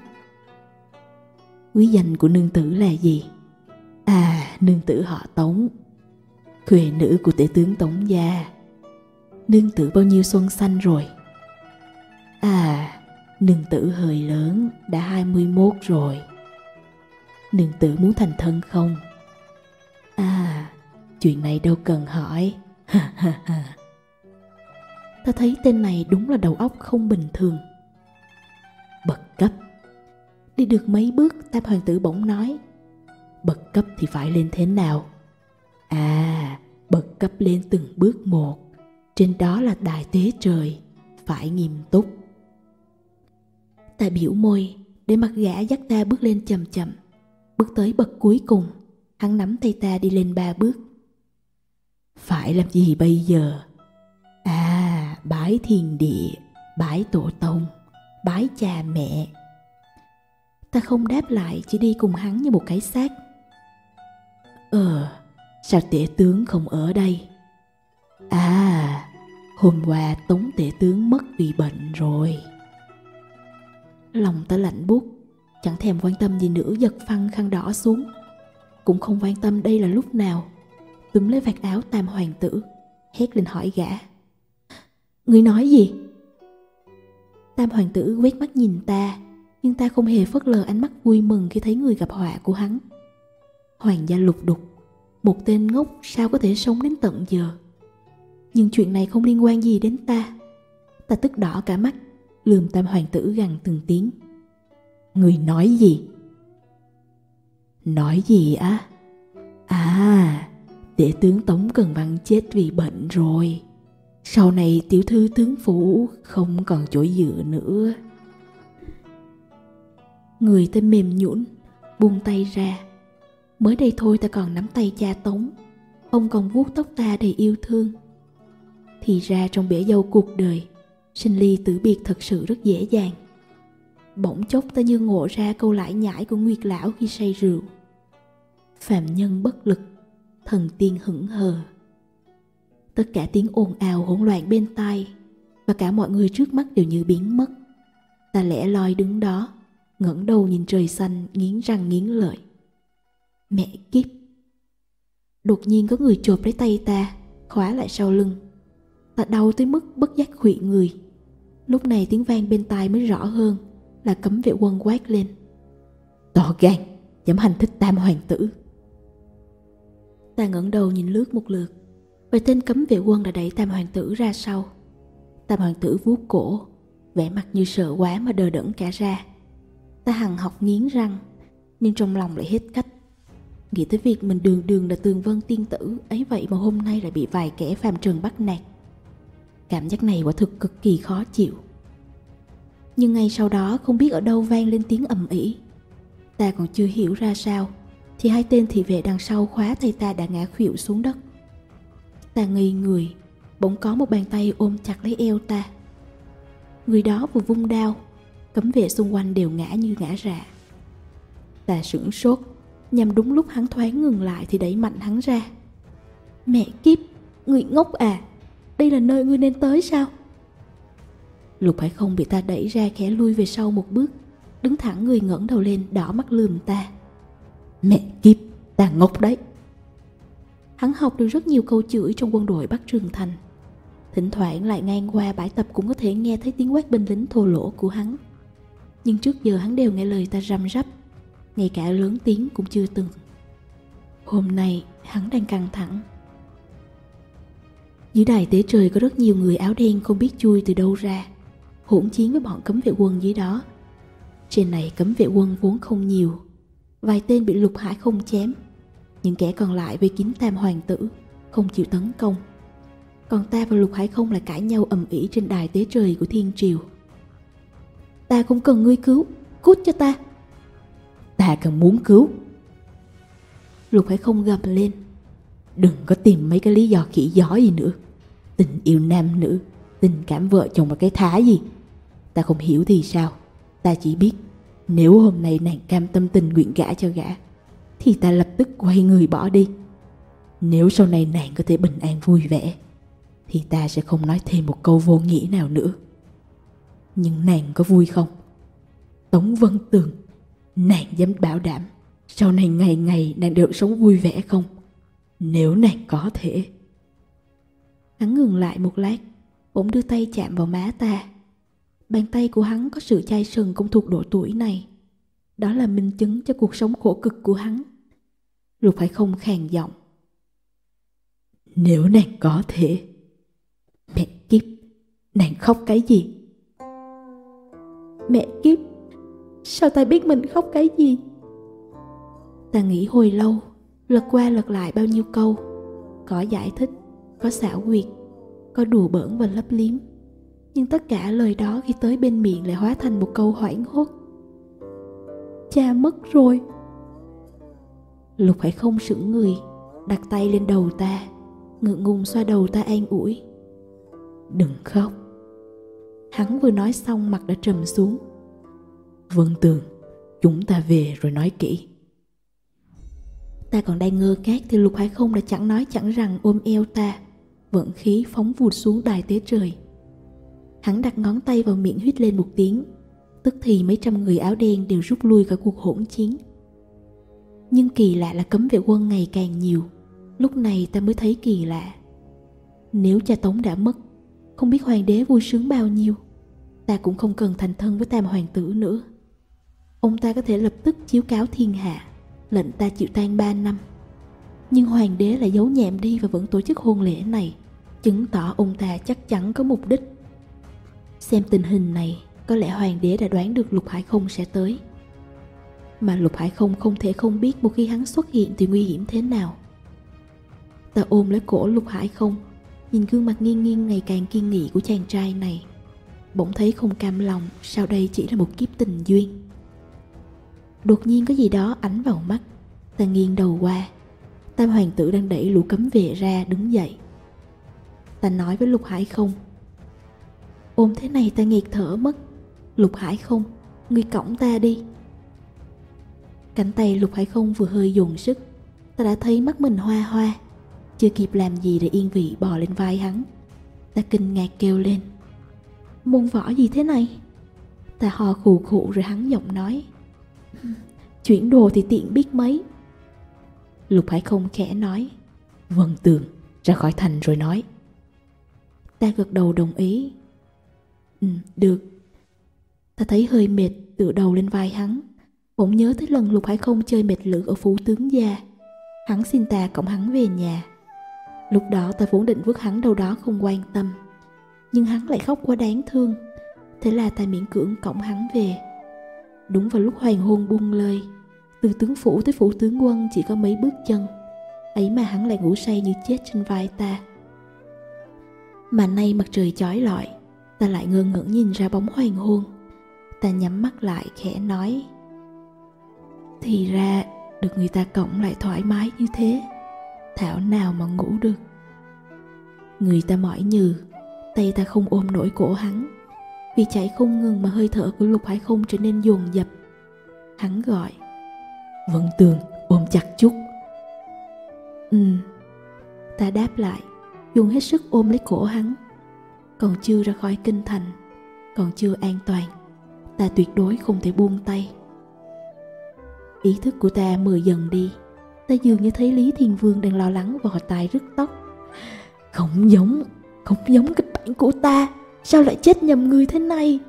quý danh của nương tử là gì? À, nương tử họ Tống, khuê nữ của tể tướng Tống gia. Nương tử bao nhiêu xuân xanh rồi? À, nương tử hơi lớn, đã hai mươi mốt rồi. Nương tử muốn thành thân không? À, chuyện này đâu cần hỏi. Ha ha ha. Ta thấy tên này đúng là đầu óc không bình thường. Bậc cấp. Đi được mấy bước, Tam hoàng tử bỗng nói: bậc cấp thì phải lên thế nào? À, bậc cấp lên từng bước một, trên đó là đài tế trời, phải nghiêm túc. Ta biểu môi để mặc gã dắt ta bước lên chậm chậm. Bước tới bậc cuối cùng, hắn nắm tay ta đi lên ba bước. Phải làm gì bây giờ? À, bái thiên địa, bái tổ tông, bái cha mẹ. Ta không đáp lại, chỉ đi cùng hắn như một cái xác. Ờ, sao tể tướng không ở đây? À, hôm qua Tống tể tướng mất vì bệnh rồi. Lòng ta lạnh buốt, chẳng thèm quan tâm gì nữa, giật phăng khăn đỏ xuống. Cũng không quan tâm đây là lúc nào, túm lấy vạt áo Tam hoàng tử, hét lên hỏi gã: ngươi nói gì? Tam hoàng tử quét mắt nhìn ta, nhưng ta không hề phớt lờ ánh mắt vui mừng khi thấy người gặp họa của hắn. Hoàng gia lục đục, một tên ngốc sao có thể sống đến tận giờ? Nhưng chuyện này không liên quan gì đến ta. Ta tức đỏ cả mắt, lườm Tam hoàng tử gằn từng tiếng: người nói gì? Nói gì á? À, tể tướng Tống Cần Văn chết vì bệnh rồi. Sau này tiểu thư tướng phủ không còn chỗ dựa nữa. Người ta mềm nhũn, buông tay ra. Mới đây thôi ta còn nắm tay cha Tống, ông còn vuốt tóc ta đầy yêu thương. Thì ra trong bể dâu cuộc đời, sinh ly tử biệt thật sự rất dễ dàng. Bỗng chốc ta như ngộ ra câu lải nhải của Nguyệt lão khi say rượu: phàm nhân bất lực, thần tiên hững hờ. Tất cả tiếng ồn ào hỗn loạn bên tai và cả mọi người trước mắt đều như biến mất. Ta lẻ loi đứng đó, ngẩng đầu nhìn trời xanh, nghiến răng nghiến lợi. Mẹ kiếp! Đột nhiên có người chộp lấy tay ta, khóa lại sau lưng. Ta đau tới mức bất giác khuỵu người. Lúc này tiếng vang bên tai mới rõ hơn, là cấm vệ quân quát lên: To gan, dám hành thích tam hoàng tử. Ta ngẩng đầu nhìn lướt một lượt, và tên cấm vệ quân đã đẩy tam hoàng tử ra sau. Tam hoàng tử vuốt cổ, vẻ mặt như sợ quá mà đờ đẫn cả ra. Ta hằn học nghiến răng, nhưng trong lòng lại hết cách. Nghĩ tới việc mình đường đường là Tường Vân tiên tử, ấy vậy mà hôm nay lại bị vài kẻ phàm trần bắt nạt. Cảm giác này quả thực cực kỳ khó chịu. Nhưng ngay sau đó không biết ở đâu vang lên tiếng ầm ĩ. Ta còn chưa hiểu ra sao thì hai tên thị vệ đằng sau khóa tay ta đã ngã khuỵu xuống đất. Ta ngây người, bỗng có một bàn tay ôm chặt lấy eo ta. Người đó vừa vung đao, cấm vệ xung quanh đều ngã như ngã rạ. Ta sửng sốt, nhằm đúng lúc hắn thoáng ngừng lại thì đẩy mạnh hắn ra. Mẹ kiếp, người ngốc à, đây là nơi ngươi nên tới sao? Lục Hải Không bị ta đẩy ra khẽ lui về sau một bước, đứng thẳng người ngẩng đầu lên đỏ mắt lườm ta. Mẹ kiếp, ta ngốc đấy. Hắn học được rất nhiều câu chửi trong quân đội Bắc Trường Thành. Thỉnh thoảng lại ngang qua bãi tập cũng có thể nghe thấy tiếng quát binh lính thô lỗ của hắn. Nhưng trước giờ hắn đều nghe lời ta răm rắp, ngay cả lớn tiếng cũng chưa từng. Hôm nay hắn đang căng thẳng. Dưới đài tế trời có rất nhiều người áo đen không biết chui từ đâu ra, hỗn chiến với bọn cấm vệ quân dưới đó. Trên này cấm vệ quân vốn không nhiều, vài tên bị Lục Hải Không chém, những kẻ còn lại vây kín tam hoàng tử, không chịu tấn công. Còn ta và Lục Hải Không lại cãi nhau ầm ĩ trên đài tế trời của thiên triều. Ta không cần ngươi cứu, cút cho ta. Ta cần muốn cứu. Lục Hải Không gầm lên. Đừng có tìm mấy cái lý do khỉ gió gì nữa. Tình yêu nam nữ, tình cảm vợ chồng là cái thá gì? Ta không hiểu thì sao. Ta chỉ biết nếu hôm nay nàng cam tâm tình nguyện gả cho gã thì ta lập tức quay người bỏ đi. Nếu sau này nàng có thể bình an vui vẻ thì ta sẽ không nói thêm một câu vô nghĩa nào nữa. Nhưng nàng có vui không? Tống Vân Tường, nàng dám bảo đảm sau này ngày ngày nàng được sống vui vẻ không? Nếu nàng có thể. Hắn ngừng lại một lát, bỗng đưa tay chạm vào má ta. Bàn tay của hắn có sự chai sừng cũng thuộc độ tuổi này. Đó là minh chứng cho cuộc sống khổ cực của hắn. Lục Hải Không khàn giọng. Nếu nàng có thể. Mẹ kiếp, nàng khóc cái gì? Mẹ kiếp, sao ta biết mình khóc cái gì? Ta nghĩ hồi lâu, lật qua lật lại bao nhiêu câu. Có giải thích, có xảo quyệt, có đùa bỡn và lấp liếm. Nhưng tất cả lời đó khi tới bên miệng lại hóa thành một câu hoảng hốt. Cha mất rồi. Lục Hải Không sững người, đặt tay lên đầu ta, ngượng ngùng xoa đầu ta an ủi. Đừng khóc. Hắn vừa nói xong mặt đã trầm xuống. Vân Tường, chúng ta về rồi nói kỹ. Ta còn đang ngơ ngác thì Lục Hải Không đã chẳng nói chẳng rằng ôm eo ta, vận khí phóng vụt xuống đài tế trời. Hắn đặt ngón tay vào miệng huýt lên một tiếng, tức thì mấy trăm người áo đen đều rút lui khỏi cuộc hỗn chiến. Nhưng kỳ lạ là cấm vệ quân ngày càng nhiều. Lúc này ta mới thấy kỳ lạ. Nếu cha Tống đã mất, không biết hoàng đế vui sướng bao nhiêu. Ta cũng không cần thành thân với tam hoàng tử nữa. Ông ta có thể lập tức chiếu cáo thiên hạ, lệnh ta chịu tang ba năm. Nhưng hoàng đế lại giấu nhẹm đi và vẫn tổ chức hôn lễ này, chứng tỏ ông ta chắc chắn có mục đích. Xem tình hình này, có lẽ hoàng đế đã đoán được Lục Hải Không sẽ tới. Mà Lục Hải Không không thể không biết một khi hắn xuất hiện thì nguy hiểm thế nào. Ta ôm lấy cổ Lục Hải Không, nhìn gương mặt nghiêng nghiêng ngày càng kiên nghị của chàng trai này, bỗng thấy không cam lòng. Sau đây chỉ là một kiếp tình duyên. Đột nhiên có gì đó ánh vào mắt. Ta nghiêng đầu qua, tam hoàng tử đang đẩy lũ cấm vệ ra đứng dậy. Ta nói với Lục Hải Không. Ôm thế này ta nghẹt thở mất. Lục Hải Không, ngươi cõng ta đi. Cánh tay Lục Hải Không vừa hơi dồn sức, ta đã thấy mắt mình hoa hoa. Chưa kịp làm gì để yên vị bò lên vai hắn, ta kinh ngạc kêu lên. Môn võ gì thế này? Ta ho khù khụ rồi hắn giọng nói. Chuyển đồ thì tiện biết mấy. Lục Hải Không khẽ nói. Vân Tường, ra khỏi thành rồi nói. Ta gật đầu đồng ý. Ừ, được. Ta thấy hơi mệt, tựa đầu lên vai hắn. Bỗng nhớ tới lần Lục Hải Không chơi mệt lử ở Phủ Tướng Gia. Hắn xin ta cõng hắn về nhà. Lúc đó ta vốn định vứt hắn đâu đó không quan tâm, nhưng hắn lại khóc quá đáng thương. Thế là ta miễn cưỡng cõng hắn về. Đúng vào lúc hoàng hôn buông lơi, từ tướng phủ tới phủ tướng quân chỉ có mấy bước chân, ấy mà hắn lại ngủ say như chết trên vai ta. Mà nay mặt trời chói lọi, ta lại ngơ ngẩn nhìn ra bóng hoàng hôn. Ta nhắm mắt lại khẽ nói: thì ra được người ta cõng lại thoải mái như thế, thảo nào mà ngủ được. Người ta mỏi nhừ, tay ta không ôm nổi cổ hắn. Vì chạy không ngừng mà hơi thở của Lục Hải Không trở nên dồn dập. Hắn gọi: Vân Tường, ôm chặt chút. Ừ. Ta đáp lại, dùng hết sức ôm lấy cổ hắn. Còn chưa ra khỏi kinh thành, còn chưa an toàn, ta tuyệt đối không thể buông tay. Ý thức của ta mờ dần đi. Ta dường như thấy Lý Thiên Vương đang lo lắng vò tai rứt tóc. Không giống, không giống kịch bản của ta. Sao lại chết nhầm người thế này?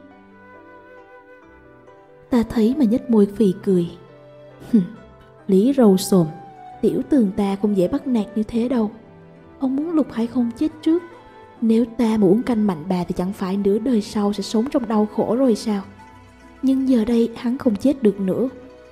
Ta thấy mà nhếch môi phì cười. Lý râu xồm, tiểu tường ta không dễ bắt nạt như thế đâu. Ông muốn Lục Hải Không chết trước. Nếu ta mà uống canh mạnh bà thì chẳng phải nửa đời sau sẽ sống trong đau khổ rồi sao? Nhưng giờ đây hắn không chết được nữa.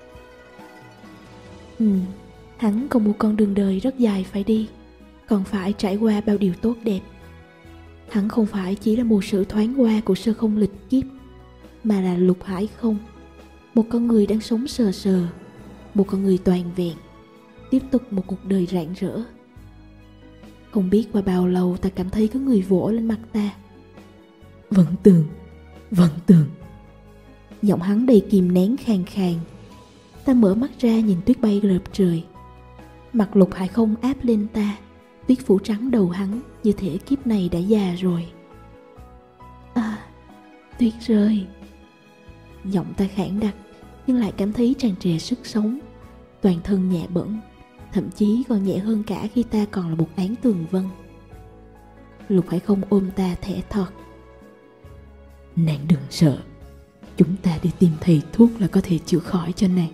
Ừ, hắn còn một con đường đời rất dài phải đi, còn phải trải qua bao điều tốt đẹp. Hắn không phải chỉ là một sự thoáng qua của sơ không lịch kiếp, mà là Lục Hải Không, một con người đang sống sờ sờ, một con người toàn vẹn, tiếp tục một cuộc đời rạng rỡ. Không biết qua bao lâu ta cảm thấy có người vỗ lên mặt ta. Vân Tường, Vân Tường. Giọng hắn đầy kìm nén khàn khàn. Ta mở mắt ra nhìn tuyết bay rợp trời. Mặt Lục Hải Không áp lên ta, tuyết phủ trắng đầu hắn như thể kiếp này đã già rồi. À, tuyết rơi. Giọng ta khản đặc nhưng lại cảm thấy tràn trề sức sống. Toàn thân nhẹ bẫng, thậm chí còn nhẹ hơn cả khi ta còn là một án tường vân. Lục Hải Không ôm ta thẻ thọt. Nàng đừng sợ, chúng ta đi tìm thầy thuốc là có thể chữa khỏi cho nàng.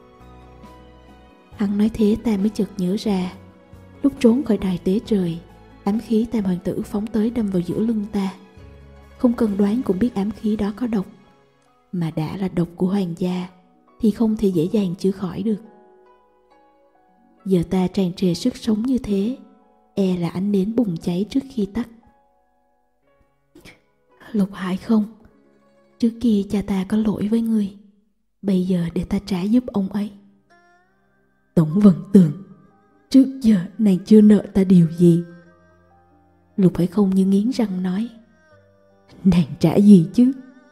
Hắn nói thế ta mới chợt nhớ ra, lúc trốn khỏi đài tế trời, ám khí Tam hoàng tử phóng tới đâm vào giữa lưng ta. Không cần đoán cũng biết ám khí đó có độc, mà đã là độc của hoàng gia thì không thể dễ dàng chữa khỏi được. Giờ ta tràn trề sức sống như thế, e là ánh nến bùng cháy trước khi tắt. Lục Hải Không, trước kia cha ta có lỗi với ngươi, bây giờ để ta trả giúp ông ấy. Tống Vân Tường, trước giờ nàng chưa nợ ta điều gì. Lục Hải Không như nghiến răng nói. Nàng trả gì chứ?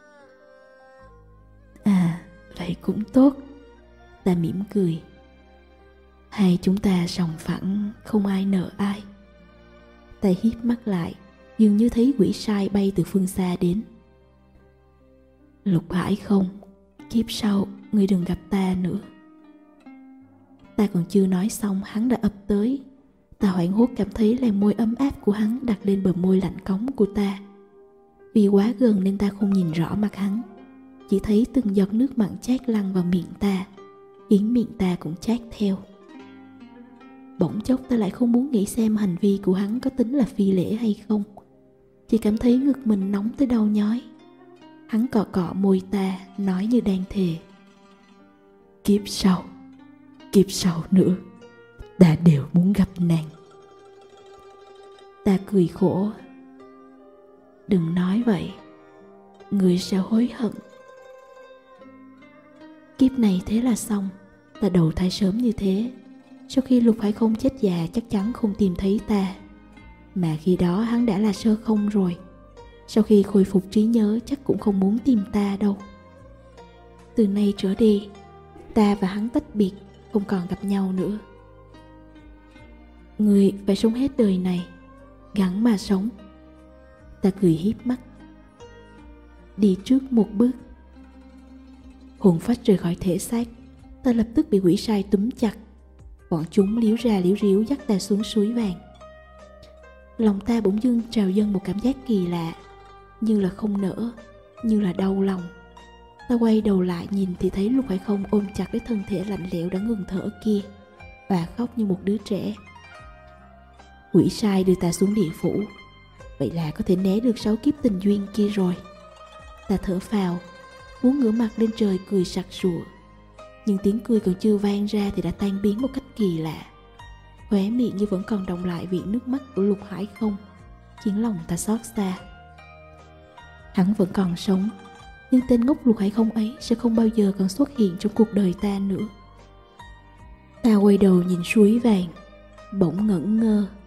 À, vậy cũng tốt. Ta mỉm cười. Hai chúng ta sòng phẳng, không ai nợ ai. Ta híp mắt lại, dường như thấy quỷ sai bay từ phương xa đến. Lục Hải Không, kiếp sau ngươi đừng gặp ta nữa. Ta còn chưa nói xong hắn đã ập tới. Ta hoảng hốt cảm thấy làn môi ấm áp của hắn đặt lên bờ môi lạnh cống của ta. Vì quá gần nên ta không nhìn rõ mặt hắn, chỉ thấy từng giọt nước mặn chát lăn vào miệng ta, khiến miệng ta cũng chát theo. Bỗng chốc ta lại không muốn nghĩ xem hành vi của hắn có tính là phi lễ hay không, chỉ cảm thấy ngực mình nóng tới đau nhói. Hắn cọ cọ môi ta, nói như đang thề. Kiếp sau, kiếp sau nữa, ta đều muốn gặp nàng. Ta cười khổ. Đừng nói vậy, người sẽ hối hận. Kiếp này thế là xong. Ta đầu thai sớm như thế, sau khi Lục Hải Không chết già chắc chắn không tìm thấy ta. Mà khi đó hắn đã là sơ không rồi, sau khi khôi phục trí nhớ chắc cũng không muốn tìm ta đâu. Từ nay trở đi, ta và hắn tách biệt, không còn gặp nhau nữa. Người phải sống hết đời này, gắng mà sống. Ta cười híp mắt. Đi trước một bước. Hồn phách rời khỏi thể xác, ta lập tức bị quỷ sai túm chặt. Bọn chúng liếu ra liếu ríu dắt ta xuống suối vàng. Lòng ta bỗng dưng trào dâng một cảm giác kỳ lạ, như là không nỡ, như là đau lòng. Ta quay đầu lại nhìn thì thấy Lục Hải Không ôm chặt lấy thân thể lạnh lẽo đã ngừng thở kia và khóc như một đứa trẻ. Quỷ sai đưa ta xuống địa phủ, vậy là có thể né được sáu kiếp tình duyên kia rồi. Ta thở phào, muốn ngửa mặt lên trời cười sặc sụa, nhưng tiếng cười còn chưa vang ra thì đã tan biến một cách kỳ lạ. Khóe miệng như vẫn còn đọng lại vị nước mắt của Lục Hải Không, khiến lòng ta xót xa. Hắn vẫn còn sống, nhưng tên ngốc Lục Hải Không ấy sẽ không bao giờ còn xuất hiện trong cuộc đời ta nữa. Ta quay đầu nhìn suối vàng, bỗng ngẩn ngơ